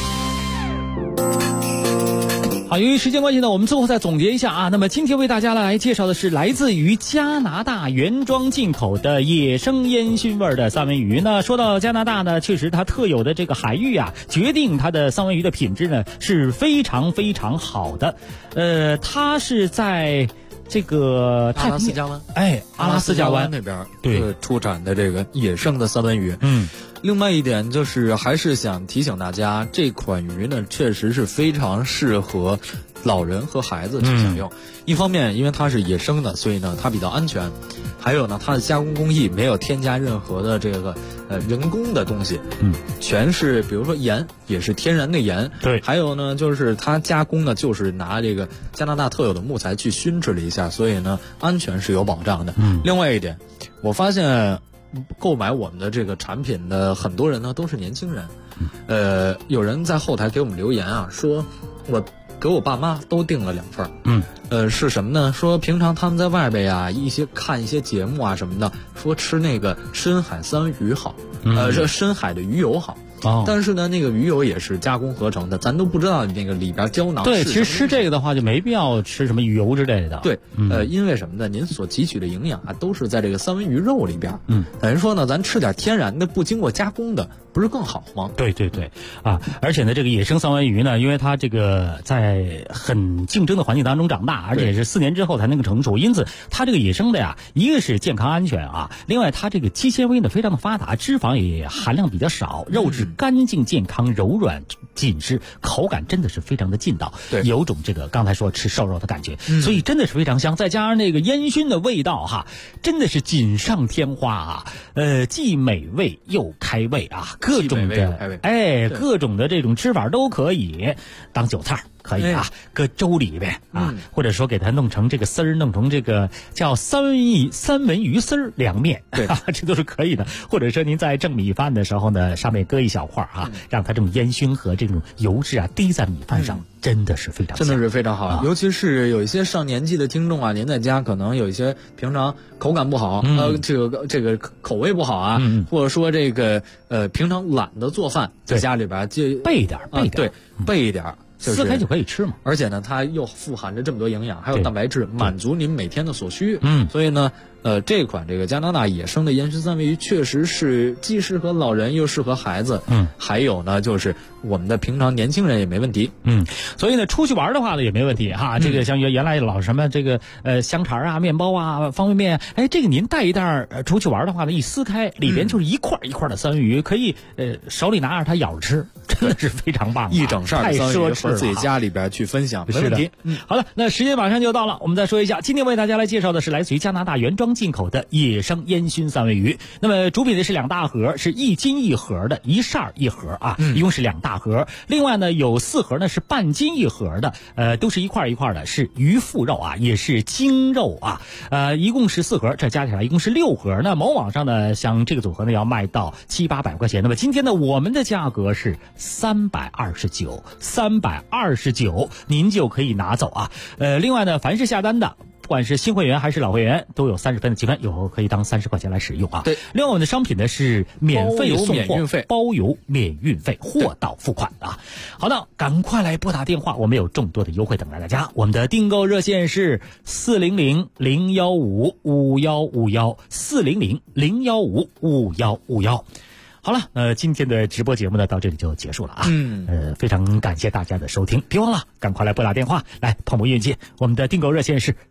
好，由于时间关系呢，我们最后再总结一下啊。那么今天为大家来介绍的是来自于加拿大原装进口的野生烟熏味的三文鱼。那说到加拿大呢，确实它特有的这个海域啊，决定它的三文鱼的品质呢是非常非常好的。它是在这个阿拉斯加湾， 阿拉斯加湾那边对出产的这个野生的三文鱼。另外一点就是，还是想提醒大家，这款鱼呢，确实是非常适合老人和孩子去享用。一方面，因为它是野生的，所以呢，它比较安全；还有呢，它的加工工艺没有添加任何的这个人工的东西，全是比如说盐也是天然的盐。 对， 还有呢，就是它加工呢，就是拿这个加拿大特有的木材去熏制了一下，所以呢，安全是有保障的。另外一点，我发现购买我们的这个产品的很多人呢都是年轻人。有人在后台给我们留言啊，说我给我爸妈都订了2份。是什么呢？说平常他们在外边呀，看一些节目啊什么的，说吃那个深海三文鱼好，这深海的鱼油好。但是呢，那个鱼油也是加工合成的，咱都不知道那个里边胶囊。 对，其实吃这个的话就没必要吃什么鱼油之类的。 对，因为什么呢？您所汲取的营养啊，都是在这个三文鱼肉里边。等于说呢，咱吃点天然的、不经过加工的，不是更好吗？ 对而且呢，这个野生三文鱼呢，因为它这个在很竞争的环境当中长大，而且是4年之后才能够成熟，因此它这个野生的呀，一个是健康安全啊，另外它这个肌纤维呢非常的发达，脂肪也含量比较少，肉质干净健康柔软紧实，口感真的是非常的劲道，有种这个刚才说吃瘦肉的感觉，所以真的是非常香，再加上那个烟熏的味道哈，真的是锦上添花啊，既美味又开胃啊，各种的各种的这种吃法都可以当韭菜可以啊，搁粥里边啊，或者说给它弄成这个丝儿，弄成这个叫三文鱼丝儿凉面， 对这都是可以的。或者说您在蒸米饭的时候呢，上面搁一小块啊，让它这种烟熏和这种油脂啊滴在米饭上，真的是非常香， 真的是非常好。尤其是有一些上年纪的听众啊，您在家可能有一些平常口感不好，这个口味不好啊，或者说这个平常懒得做饭，在家里边就备一点， 备一点。 撕开就可以吃嘛， 而且呢，它又富含着这么多营养，还有蛋白质，满足您每天的所需。所以呢，这款这个加拿大野生的烟熏三文鱼确实是既适合老人又适合孩子。还有呢，就是我们的平常年轻人也没问题。 所以呢，出去玩的话呢也没问题哈。这个像原来老什么这个香肠啊、面包啊、方便面，这个您带一袋出去玩的话呢，一撕开里边就是一块一块的三文鱼，可以手里拿着它咬着吃，真的是非常棒， 一整扇太奢侈了。 自己家里边去分享，没问题。 好了，那时间马上就到了，我们再说一下，今天为大家来介绍的是来自于加拿大原装装进口的野生烟熏三文鱼。那么主品的是2大盒，是1斤1盒的，1扇1盒啊，一共是2大盒。另外呢，有4盒呢是半斤1盒的，都是一块一块的，是鱼腹肉啊，也是精肉啊，一共是4盒，这加起来一共是6盒。那某网上呢，像这个组合呢要卖到700-800块钱。那么今天呢，我们的价格是329，您就可以拿走啊。另外呢，凡是下单的，不管是新会员还是老会员，都有30分的积分，以后可以当30块钱来使用啊。 对， 另外我们的商品呢是免费送货， 免运费， 包邮免运费，货到付款啊。好的，赶快来拨打电话，我们有众多的优惠等待大家。我们的订购热线是400-015-5151，400-015-5151。好了，今天的直播节目呢到这里就结束了啊。非常感谢大家的收听，别忘了赶快来拨打电话来碰碰运气。我们的订购热线是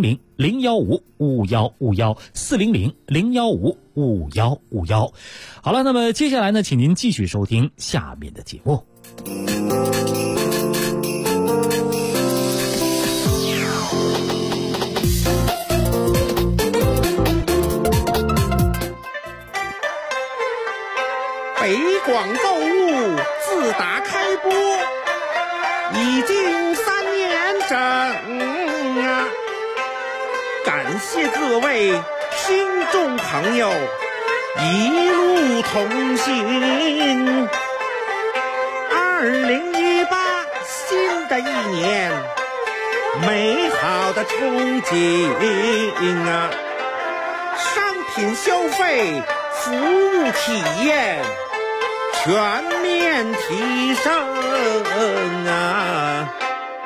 400-015-5151，400-015-5151。好了，那么接下来呢，请您继续收听下面的节目。 北广购物自打开播已经3年整啊，感谢各位听众朋友一路同行。2018新的一年，美好的憧憬啊，商品消费，服务体验全面提升啊！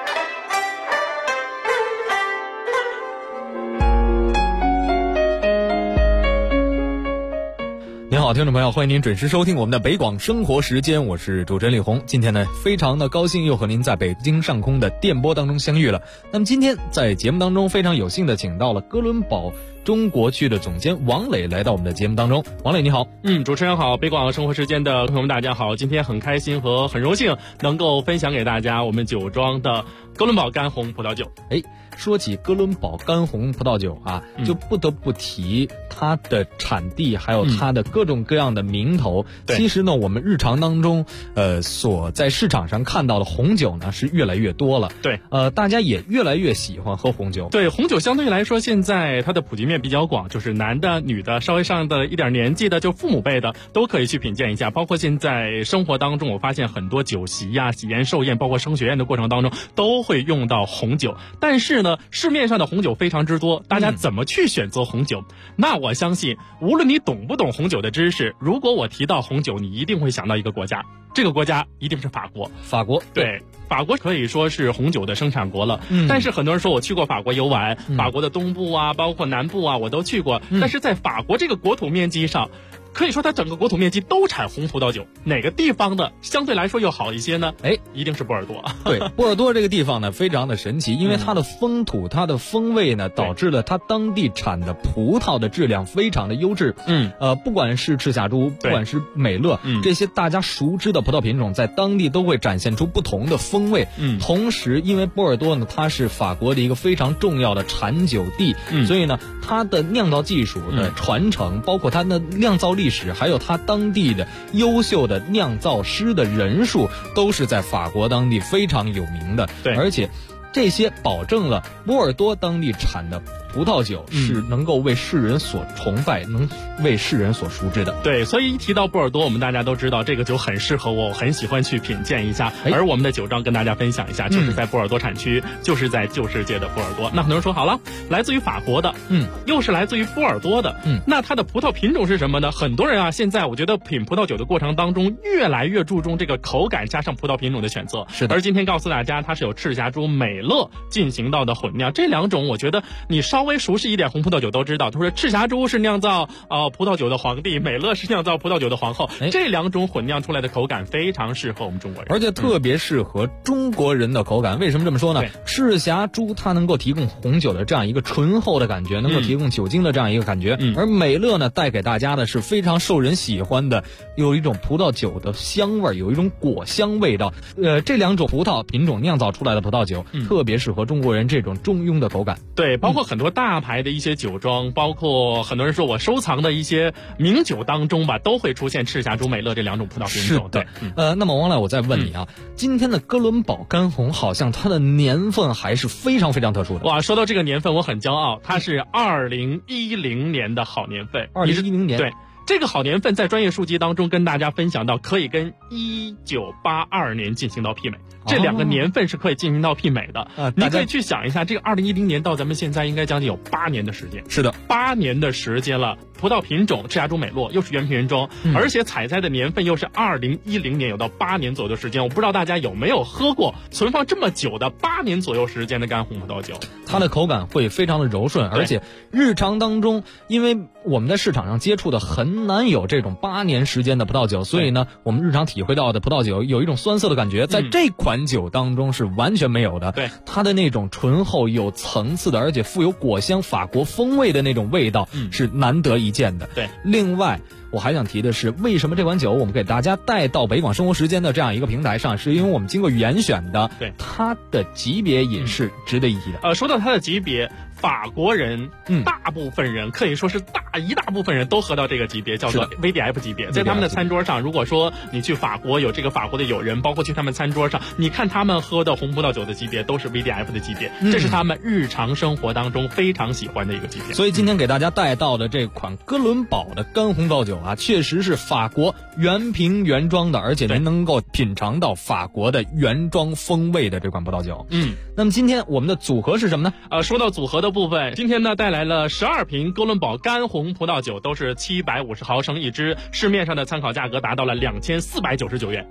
您好，听众朋友，欢迎您准时收听我们的北广生活时间，我是主持人李红。今天呢，非常的高兴又和您在北京上空的电波当中相遇了。那么今天在节目当中非常有幸的请到了哥伦堡中国区的总监王磊来到我们的节目当中。王磊你好。 主持人好，北广生活时间的朋友们大家好，今天很开心和很荣幸能够分享给大家我们酒庄的哥伦堡干红葡萄酒。 说起哥伦堡干红葡萄酒啊，就不得不提它的产地，还有它的各种各样的名头。其实呢，我们日常当中，所在市场上看到的红酒呢是越来越多了。 对， 大家也越来越喜欢喝红酒。 对，红酒相对来说，现在它的普及面比较广，就是男的、女的，稍微上的一点年纪的，就父母辈的都可以去品鉴一下。包括现在生活当中，我发现很多酒席呀、喜宴、寿宴，包括升学宴的过程当中，都会用到红酒。但是呢，市面上的红酒非常之多，大家怎么去选择红酒？那我相信，无论你懂不懂红酒的知识，如果我提到红酒，你一定会想到一个国家，这个国家一定是法国。 法国， 对。法国可以说是红酒的生产国了，但是很多人说我去过法国游玩，法国的东部啊，包括南部啊，我都去过，但是在法国这个国土面积上，可以说它整个国土面积都产红葡萄酒，哪个地方的相对来说又好一些呢？一定是波尔多。 对，波尔多这个地方呢非常的神奇，因为它的风土、它的风味呢，导致了它当地产的葡萄的质量非常的优质。不管是赤霞珠，不管是美乐，这些大家熟知的葡萄品种，在当地都会展现出不同的风味。同时因为波尔多呢，它是法国的一个非常重要的产酒地，所以呢，它的酿造技术的传承，包括它的酿造历史，还有它当地的优秀的酿造师的人数，都是在法国当地非常有名的。 对， 而且这些保证了波尔多当地产的葡萄酒是能够为世人所崇拜，能为世人所熟知的。 对，所以一提到波尔多，我们大家都知道这个酒很适合我，很喜欢去品鉴一下。而我们的酒庄跟大家分享一下，就是在波尔多产区，就是在旧世界的波尔多。那很多人说好了，来自于法国的，又是来自于波尔多的，那它的葡萄品种是什么呢？很多人啊，现在我觉得品葡萄酒的过程当中，越来越注重这个口感加上葡萄品种的选择。 是的。 而今天告诉大家，它是有赤霞珠、美乐进行到的混酿，这两种我觉得你稍微熟悉一点红葡萄酒都知道，他说赤霞珠是酿造葡萄酒的皇帝，美乐是酿造葡萄酒的皇后，这两种混酿出来的口感非常适合我们中国人， 而且特别适合中国人的口感。为什么这么说呢？赤霞珠它能够提供红酒的这样一个醇厚的感觉，能够提供酒精的这样一个感觉，而美乐呢带给大家的是非常受人喜欢的，有一种葡萄酒的香味，有一种果香味道。这两种葡萄品种酿造出来的葡萄酒，特别适合中国人这种中庸的口感。 对，包括很多多大牌的一些酒庄，包括很多人说我收藏的一些名酒当中吧，都会出现赤霞珠、美乐这2种葡萄品种。 对，那么王磊，我再问你啊，今天的哥伦堡干红好像它的年份还是非常非常特殊的。 哇，说到这个年份，我很骄傲，它是2010年的好年份。 2010年， 对。这个好年份在专业书籍当中跟大家分享到，可以跟1982年进行到媲美，这2个年份是可以进行到媲美的。你可以去想一下，这个2010年到咱们现在应该将近有8年的时间。 是的 ，8年的时间了。葡萄品种赤霞珠美洛又是原品原装，而且采摘的年份又是2010年，有到8年左右的时间。我不知道大家有没有喝过存放这么久的8年左右时间的干红葡萄酒， 它的口感会非常的柔顺，而且日常当中，因为我们在市场上接触的很难有这种8年时间的葡萄酒，所以呢，我们日常体会到的葡萄酒有一种酸涩的感觉，在这款酒当中是完全没有的。 对， 它的那种醇厚有层次的，而且富有果香法国风味的那种味道，是难得一见的。 对， 另外我还想提的是，为什么这款酒我们给大家带到北广生活时间的这样一个平台上，是因为我们经过严选的， 对， 它的级别也是值得一提的。 说到它的级别，法国人大部分人可以说是一大部分人都喝到这个级别，叫做 VDF 级别。在他们的餐桌上，如果说你去法国有这个法国的友人，包括去他们餐桌上，你看他们喝的红葡萄酒的级别都是 VDF 的级别，这是他们日常生活当中非常喜欢的一个级别。 所以今天给大家带到的这款哥伦堡的干红葡萄酒啊，确实是法国原瓶原装的，而且您能够品尝到法国的原装风味的这款葡萄酒。那么今天我们的组合是什么呢？ 说到组合的部分，今天呢带来了12瓶哥伦堡干红葡萄酒，都是750毫升一支，市面上的参考价格达到了2499元。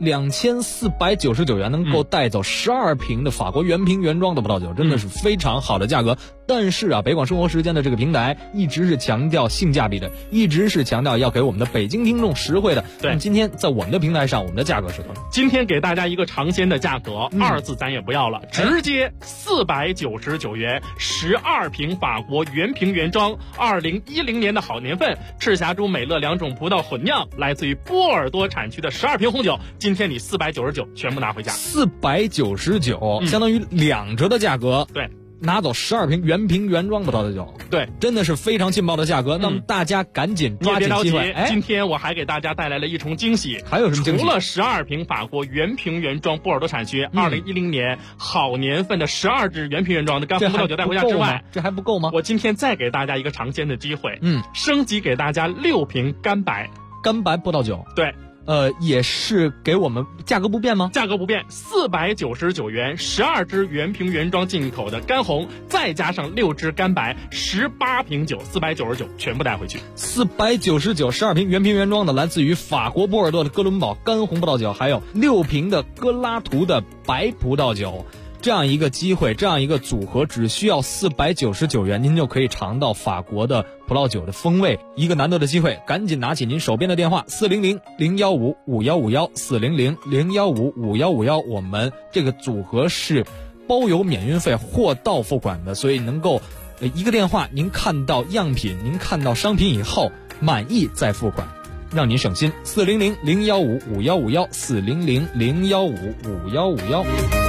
2499元能够带走12瓶的法国原瓶原装的葡萄酒，真的是非常好的价格。但是啊，北广生活时间的这个平台一直是强调性价比的，一直是强调要给我们的北京听众实惠的。 对， 今天在我们的平台上，我们的价格是多少？ 今天给大家一个尝鲜的价格，2字咱也不要了，直接499元，12瓶法国原瓶原装，2010年的好年份，赤霞珠、美乐2种葡萄混酿，来自于波尔多产区的12瓶红酒，今天你499全部拿回家。 499，相当于2折的价格。 对。 拿走12瓶原瓶原装的葡萄酒， 对， 真的是非常劲爆的价格。那么大家赶紧抓紧机会。 今天我还给大家带来了一重惊喜， 还有什么惊喜？ 除了12瓶法国原瓶原装波尔多产区2010年好年份的12支原瓶原装的干红葡萄酒带回家之外， 这还不够吗？ 我今天再给大家一个尝鲜的机会，升级给大家6瓶干白葡萄酒。 对。 也是给我们价格不变吗？ 价格不变，499元，12支原瓶原装进口的干红，再加上6支干白，18瓶酒，499全部带回去。 499，12瓶原瓶原装的，来自于法国波尔多的哥伦堡干红葡萄酒，还有6瓶的格拉图的白葡萄酒。这样一个机会，这样一个组合，只需要499元，您就可以尝到法国的葡萄酒的风味。一个难得的机会，赶紧拿起您手边的电话400-015-5151，400-015-5151，我们这个组合是包邮免运费，货到付款的，所以能够一个电话，您看到样品，您看到商品以后满意再付款，让您省心。400-015-5151，400-015-5151。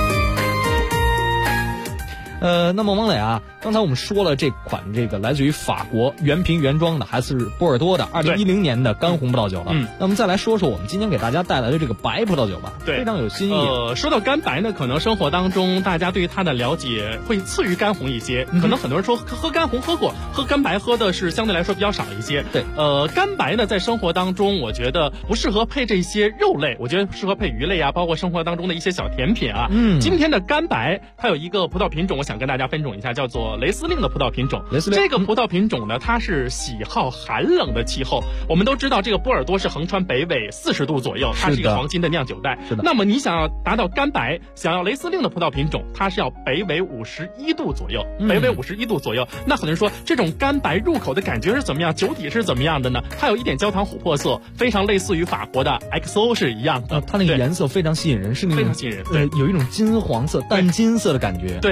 那么王磊啊，刚才我们说了这款这个来自于法国原瓶原装的，还是波尔多的2010年的干红葡萄酒了。那么再来说说我们今天给大家带来的这个白葡萄酒吧， 对， 非常有新意。 说到干白呢，可能生活当中大家对于它的了解会次于干红一些，可能很多人说喝干红喝过，喝干白喝的是相对来说比较少一些。 对， 干白呢在生活当中，我觉得不适合配这些肉类，我觉得适合配鱼类啊，包括生活当中的一些小甜品啊。今天的干白它有一个葡萄品种，我想跟大家分种一下，叫做雷司令的葡萄品种。这个葡萄品种呢，它是喜好寒冷的气候。我们都知道这个波尔多是横穿北纬40度左右，它是一个黄金的酿酒带。 是的。 那么你想要达到干白，想要雷司令的葡萄品种，它是要北纬51度左右，北纬51度左右。那很多人说这种干白入口的感觉是怎么样，酒体是怎么样的呢？它有一点焦糖琥珀色，非常类似于法国的 XO 是一样的。 它那个颜色非常吸引人，是那种非常吸引人，对， 有一种金黄色、淡金色的感觉。 对，一种带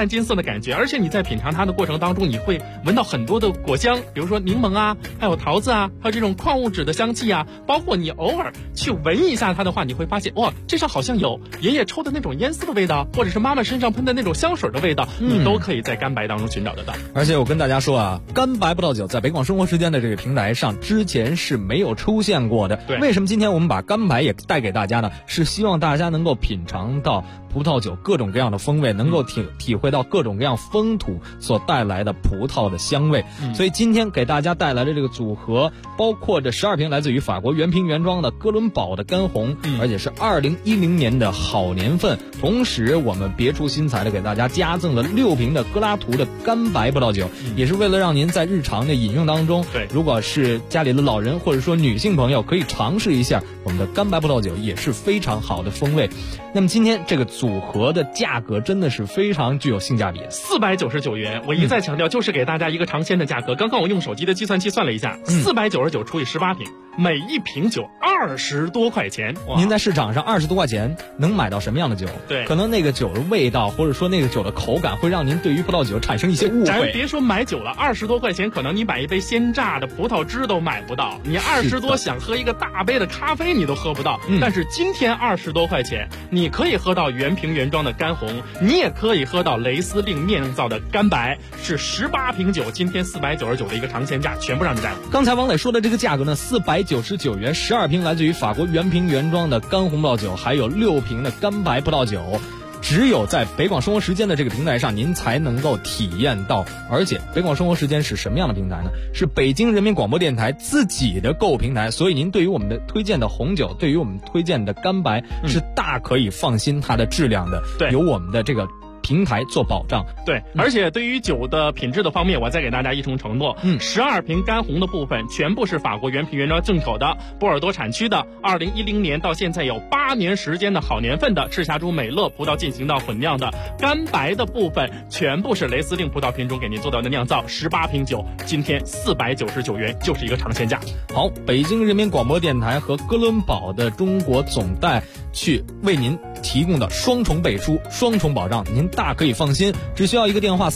淡金色的感觉，而且你在品尝它的过程当中，你会闻到很多的果香，比如说柠檬啊，还有桃子啊，还有这种矿物质的香气啊，包括你偶尔去闻一下它的话，你会发现哇，这上好像有爷爷抽的那种烟丝的味道，或者是妈妈身上喷的那种香水的味道，你都可以在干白当中寻找得到。 而且我跟大家说啊，干白葡萄酒在北广生活时间的这个平台上之前是没有出现过的。 对， 为什么今天我们把干白也带给大家呢？是希望大家能够品尝到葡萄酒各种各样的风味，能够体会到各种各样风土所带来的葡萄的香味。所以今天给大家带来的这个组合，包括这12瓶来自于法国原瓶原装的哥伦堡的干红，而且是2010年的好年份。同时我们别出心裁的给大家加赠了6瓶的格拉图的干白葡萄酒，也是为了让您在日常的饮用当中， 对， 如果是家里的老人或者说女性朋友可以尝试一下我们的干白葡萄酒，也是非常好的风味。那么今天这个组合的价格真的是非常具有性价比 ，499元。我一再强调，就是给大家一个尝鲜的价格。刚刚我用手机的计算器算了一下，499除以18瓶，每一瓶酒20多块钱。 您在市场上20多块钱能买到什么样的酒？ 对， 可能那个酒的味道或者说那个酒的口感会让您对于葡萄酒产生一些误会。 咱别说买酒了，20多块钱可能你买一杯鲜榨的葡萄汁都买不到，你20多想喝一个大杯的咖啡你都喝不到。但是今天20多块钱，你可以喝到原瓶原装的干红，你也可以喝到雷司令酿造的干白，是18瓶酒，今天499的一个尝鲜价，全部让你带了。 刚才王磊说的这个价格呢，499元，12瓶来自于法国原瓶原装的干红葡萄酒，还有6瓶的干白葡萄酒。只有在北广生活时间的这个平台上，您才能够体验到。而且北广生活时间是什么样的平台呢？是北京人民广播电台自己的购物平台，所以您对于我们的推荐的红酒，对于我们推荐的干白，是大可以放心它的质量的。 对， 有我们的这个平台做保障。 对，而且对于酒的品质的方面，我再给大家一重承诺，12瓶干红的部分全部是法国原瓶原装进口的，波尔多产区的，2010年到现在有8年时间的好年份的赤霞珠美乐葡萄进行到混酿的，干白的部分全部是雷司令葡萄品种给您做到的酿造，18瓶酒，今天499元就是一个尝鲜价。 好，北京人民广播电台和哥伦堡的中国总代去为您提供的双重背书、双重保障，您大可以放心，只需要一个电话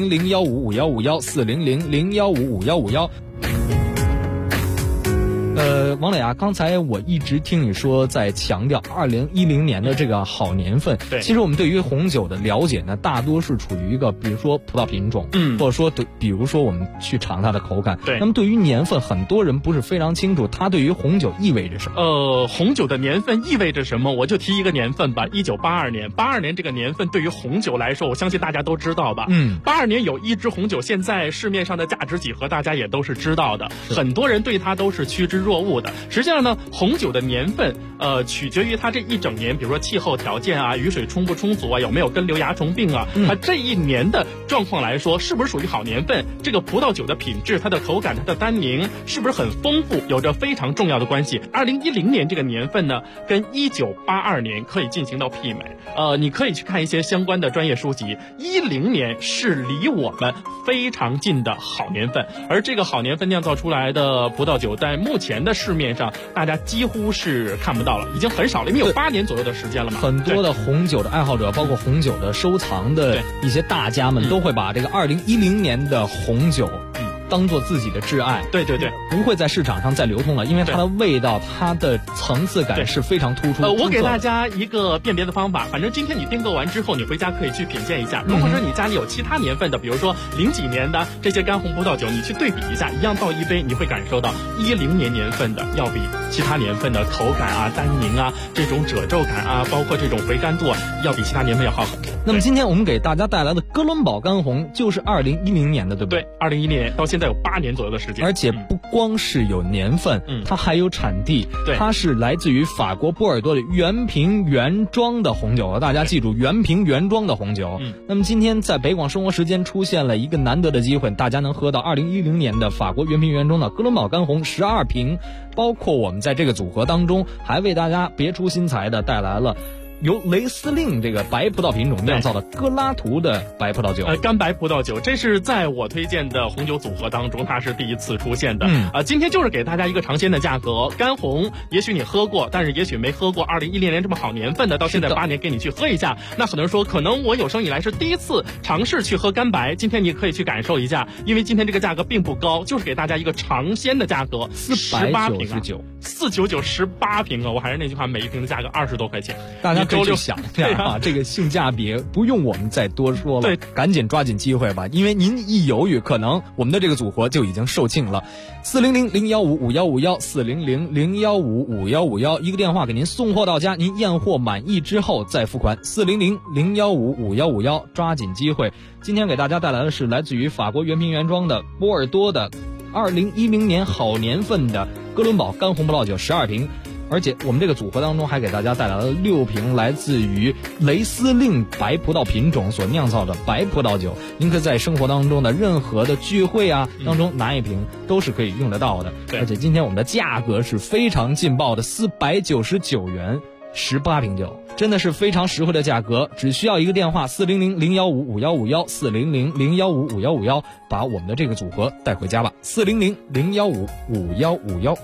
400-015-5151，400-015-5151。王磊啊，刚才我一直听你说在强调2010年的这个好年份。 对， 其实我们对于红酒的了解呢，大多是处于一个比如说葡萄品种，或者说比如说我们去尝它的口感。 对， 那么对于年份，很多人不是非常清楚它对于红酒意味着什么。 红酒的年份意味着什么？我就提一个年份吧，1982年。82年这个年份对于红酒来说，我相信大家都知道吧。82年有一支红酒，现在市面上的价值几何大家也都是知道的，很多人对它都是趋之若鹜的。实际上呢，红酒的年份取决于它这一整年，比如说气候条件啊，雨水充不充足啊，有没有根瘤蚜虫病啊，它这一年的状况来说，是不是属于好年份？这个葡萄酒的品质、它的口感、它的单宁是不是很丰富，有着非常重要的关系。2010年这个年份呢，跟1982年可以进行到媲美。你可以去看一些相关的专业书籍，10年是离我们非常近的好年份，而这个好年份酿造出来的葡萄酒，在目前的市面上，大家几乎是看不到了，已经很少了，因为有8年左右的时间了嘛。 很多的红酒的爱好者，包括红酒的收藏的一些大家们，都会把这个2010年的红酒当做自己的挚爱。 对对对， 不会在市场上再流通了，因为它的味道、它的层次感是非常突出。 我给大家一个辨别的方法，反正今天你订购完之后，你回家可以去品鉴一下。如果说你家里有其他年份的，比如说00几年的这些干红葡萄酒，你去对比一下，一样倒一杯，你会感受到10年年份的要比其他年份的口感啊、单宁啊、这种褶皱感啊，包括这种回甘度啊，要比其他年份要好很多。 那么今天我们给大家带来的哥伦堡干红就是2010年的，对不对 ？2010年到现在有8年左右的时间， 而且不光是有年份，它还有产地。 对， 它是来自于法国波尔多的原瓶原装的红酒，大家记住，原瓶原装的红酒。那么今天在北广生活时间出现了一个难得的机会，大家能喝到2010年的法国原瓶原装的哥伦堡干红12瓶，包括我们在这个组合当中还为大家别出心裁的带来了由雷司令这个白葡萄品种酿造的格拉图的白葡萄酒。 干白葡萄酒，这是在我推荐的红酒组合当中，它是第一次出现的。今天就是给大家一个尝鲜的价格。干红，也许你喝过，但是也许没喝过2016年这么好年份的，到现在8年给你去喝一下。那很多人说，可能我有生以来是第一次尝试去喝干白，今天你可以去感受一下，因为今天这个价格并不高，就是给大家一个尝鲜的价格，18瓶，499 18瓶啊！我还是那句话，每一瓶的价格20多块钱。 大家可以去想一下啊，这个性价比不用我们再多说了，对，赶紧抓紧机会吧，因为您一犹豫，可能我们的这个组合就已经售罄了。400-015-5151，400-015-5151，一个电话给您送货到家，您验货满意之后再付款。400-015-5151，抓紧机会。今天给大家带来的是来自于法国原瓶原装的波尔多的2010年好年份的哥伦堡干红葡萄酒12瓶。而且我们这个组合当中还给大家带来了6瓶来自于雷司令白葡萄品种所酿造的白葡萄酒，您可以在生活当中的任何的聚会啊当中拿一瓶都是可以用得到的。而且今天我们的价格是非常劲爆的，499元18瓶酒，真的是非常实惠的价格，只需要一个电话400-015-5151，400-015-5151，把我们的这个组合带回家吧，400-015-5151。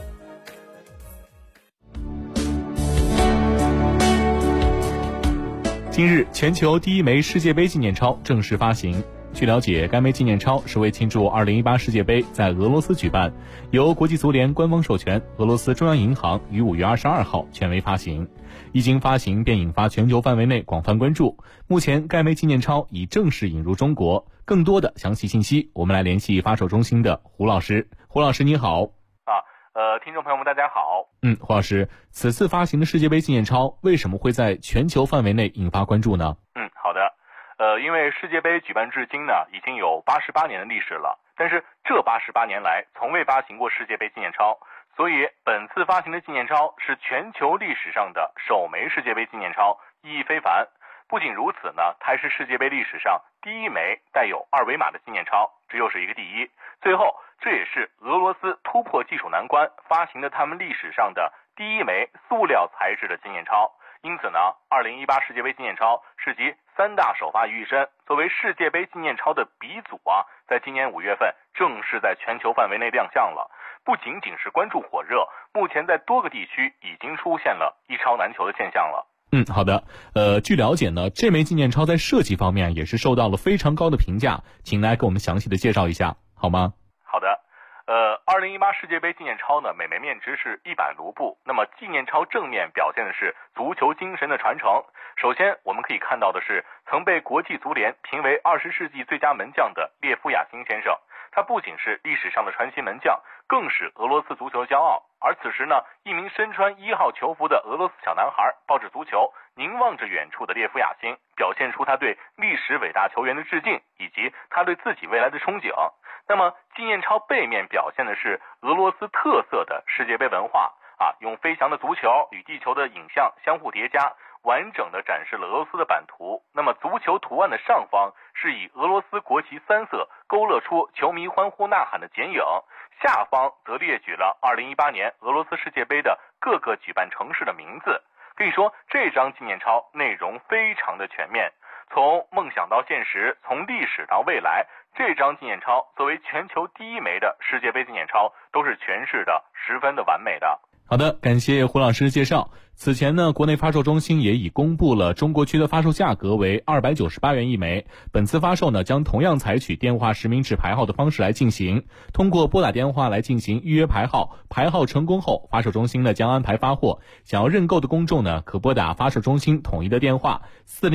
今日，全球第一枚世界杯纪念钞正式发行。据了解，该枚纪念钞是为庆祝2018世界杯在俄罗斯举办，由国际足联官方授权，俄罗斯中央银行于5月22号权威发行。一经发行便引发全球范围内广泛关注。目前，该枚纪念钞已正式引入中国。更多的详细信息，我们来联系发售中心的胡老师。胡老师，你好。 听众朋友们，大家好。 胡老师，此次发行的世界杯纪念钞为什么会在全球范围内引发关注呢？ 好的。因为世界杯举办至今呢，已经有88年的历史了，但是这88年来从未发行过世界杯纪念钞，所以本次发行的纪念钞是全球历史上的首枚世界杯纪念钞，意义非凡。不仅如此呢，它还是世界杯历史上第一枚带有2维码的纪念钞，这又是一个第一。最后，这也是俄罗斯突破技术难关发行的他们历史上的第一枚塑料材质的纪念钞。因此呢，2018世界杯纪念钞是集3大首发于一身，作为世界杯纪念钞的鼻祖啊，在今年5月份正式在全球范围内亮相了。不仅仅是关注火热，目前在多个地区已经出现了一钞难求的现象了。 好的。据了解呢，这枚纪念钞在设计方面也是受到了非常高的评价，请来给我们详细的介绍一下好吗？ 好的。2018世界杯纪念钞呢，每枚面值是100卢布。那么纪念钞正面表现的是足球精神的传承。首先我们可以看到的是曾被国际足联评为20世纪最佳门将的列夫亚辛先生，他不仅是历史上的传奇门将，更是俄罗斯足球骄傲。而此时呢，一名身穿1号球服的俄罗斯小男孩抱着足球，凝望着远处的列夫亚辛，表现出他对历史伟大球员的致敬，以及他对自己未来的憧憬。那么纪念钞背面表现的是俄罗斯特色的世界杯文化用飞翔的足球与地球的影像相互叠加，完整的展示了俄罗斯的版图。那么足球图案的上方是以俄罗斯国旗3色勾勒出球迷欢呼呐喊的剪影，下方则列举了2018年俄罗斯世界杯的各个举办城市的名字。可以说这张纪念钞内容非常的全面，从梦想到现实，从历史到未来，这张纪念钞作为全球第一枚的世界杯纪念钞，都是诠释的十分的完美的。 好的，感谢胡老师介绍。此前呢，国内发售中心也已公布了中国区的发售价格为298元一枚。本次发售呢，将同样采取电话实名制排号的方式来进行，通过拨打电话来进行预约排号，排号成功后，发售中心呢将安排发货。想要认购的公众呢，可拨打发售中心统一的电话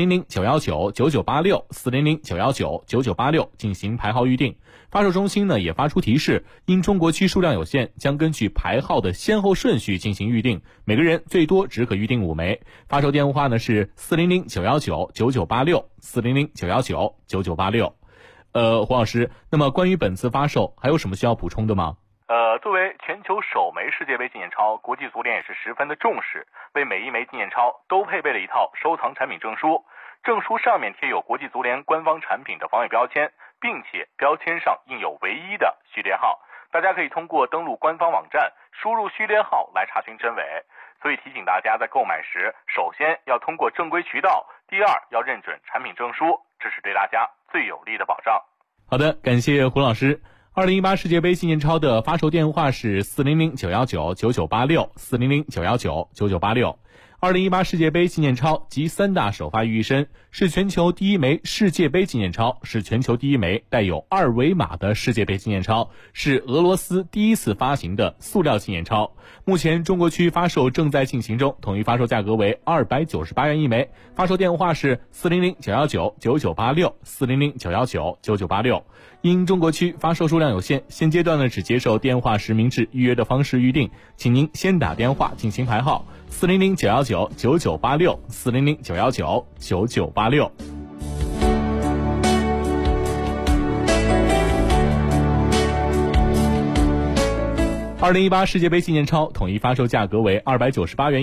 400-919-9986，400-919-9986进行排号预定。发售中心呢也发出提示，因中国区数量有限，将根据排号的先后顺序进行预定，每个人最多只可预定5枚。发售电话呢是400-919-9986，400-919-9986。胡老师，那么关于本次发售还有什么需要补充的吗？ 作为全球首枚世界杯纪念钞，国际足联也是十分的重视，为每一枚纪念钞都配备了一套收藏产品证书。证书上面贴有国际足联官方产品的防伪标签，并且标签上印有唯一的序列号。大家可以通过登录官方网站，输入序列号来查询真伪。 所以提醒大家在购买时，首先要通过正规渠道，第二要认准产品证书，这是对大家最有力的保障。 好的，感谢胡老师。2018世界杯纪念钞的发售电话是400-919-9986，400-919-9986。2018世界杯纪念钞集3大首发于一身，是全球第一枚世界杯纪念钞，是全球第一枚带有2维码的世界杯纪念钞，是俄罗斯第一次发行的塑料纪念钞。目前中国区发售正在进行中，统一发售价格为298元一枚，发售电话是400-919-9986，400-919-9986。因中国区发售数量有限，现阶段呢只接受电话实名制预约的方式预定，请您先打电话进行排号，400-919-9986，400-919-9986。2018世界杯纪念钞统一发售价格为298元。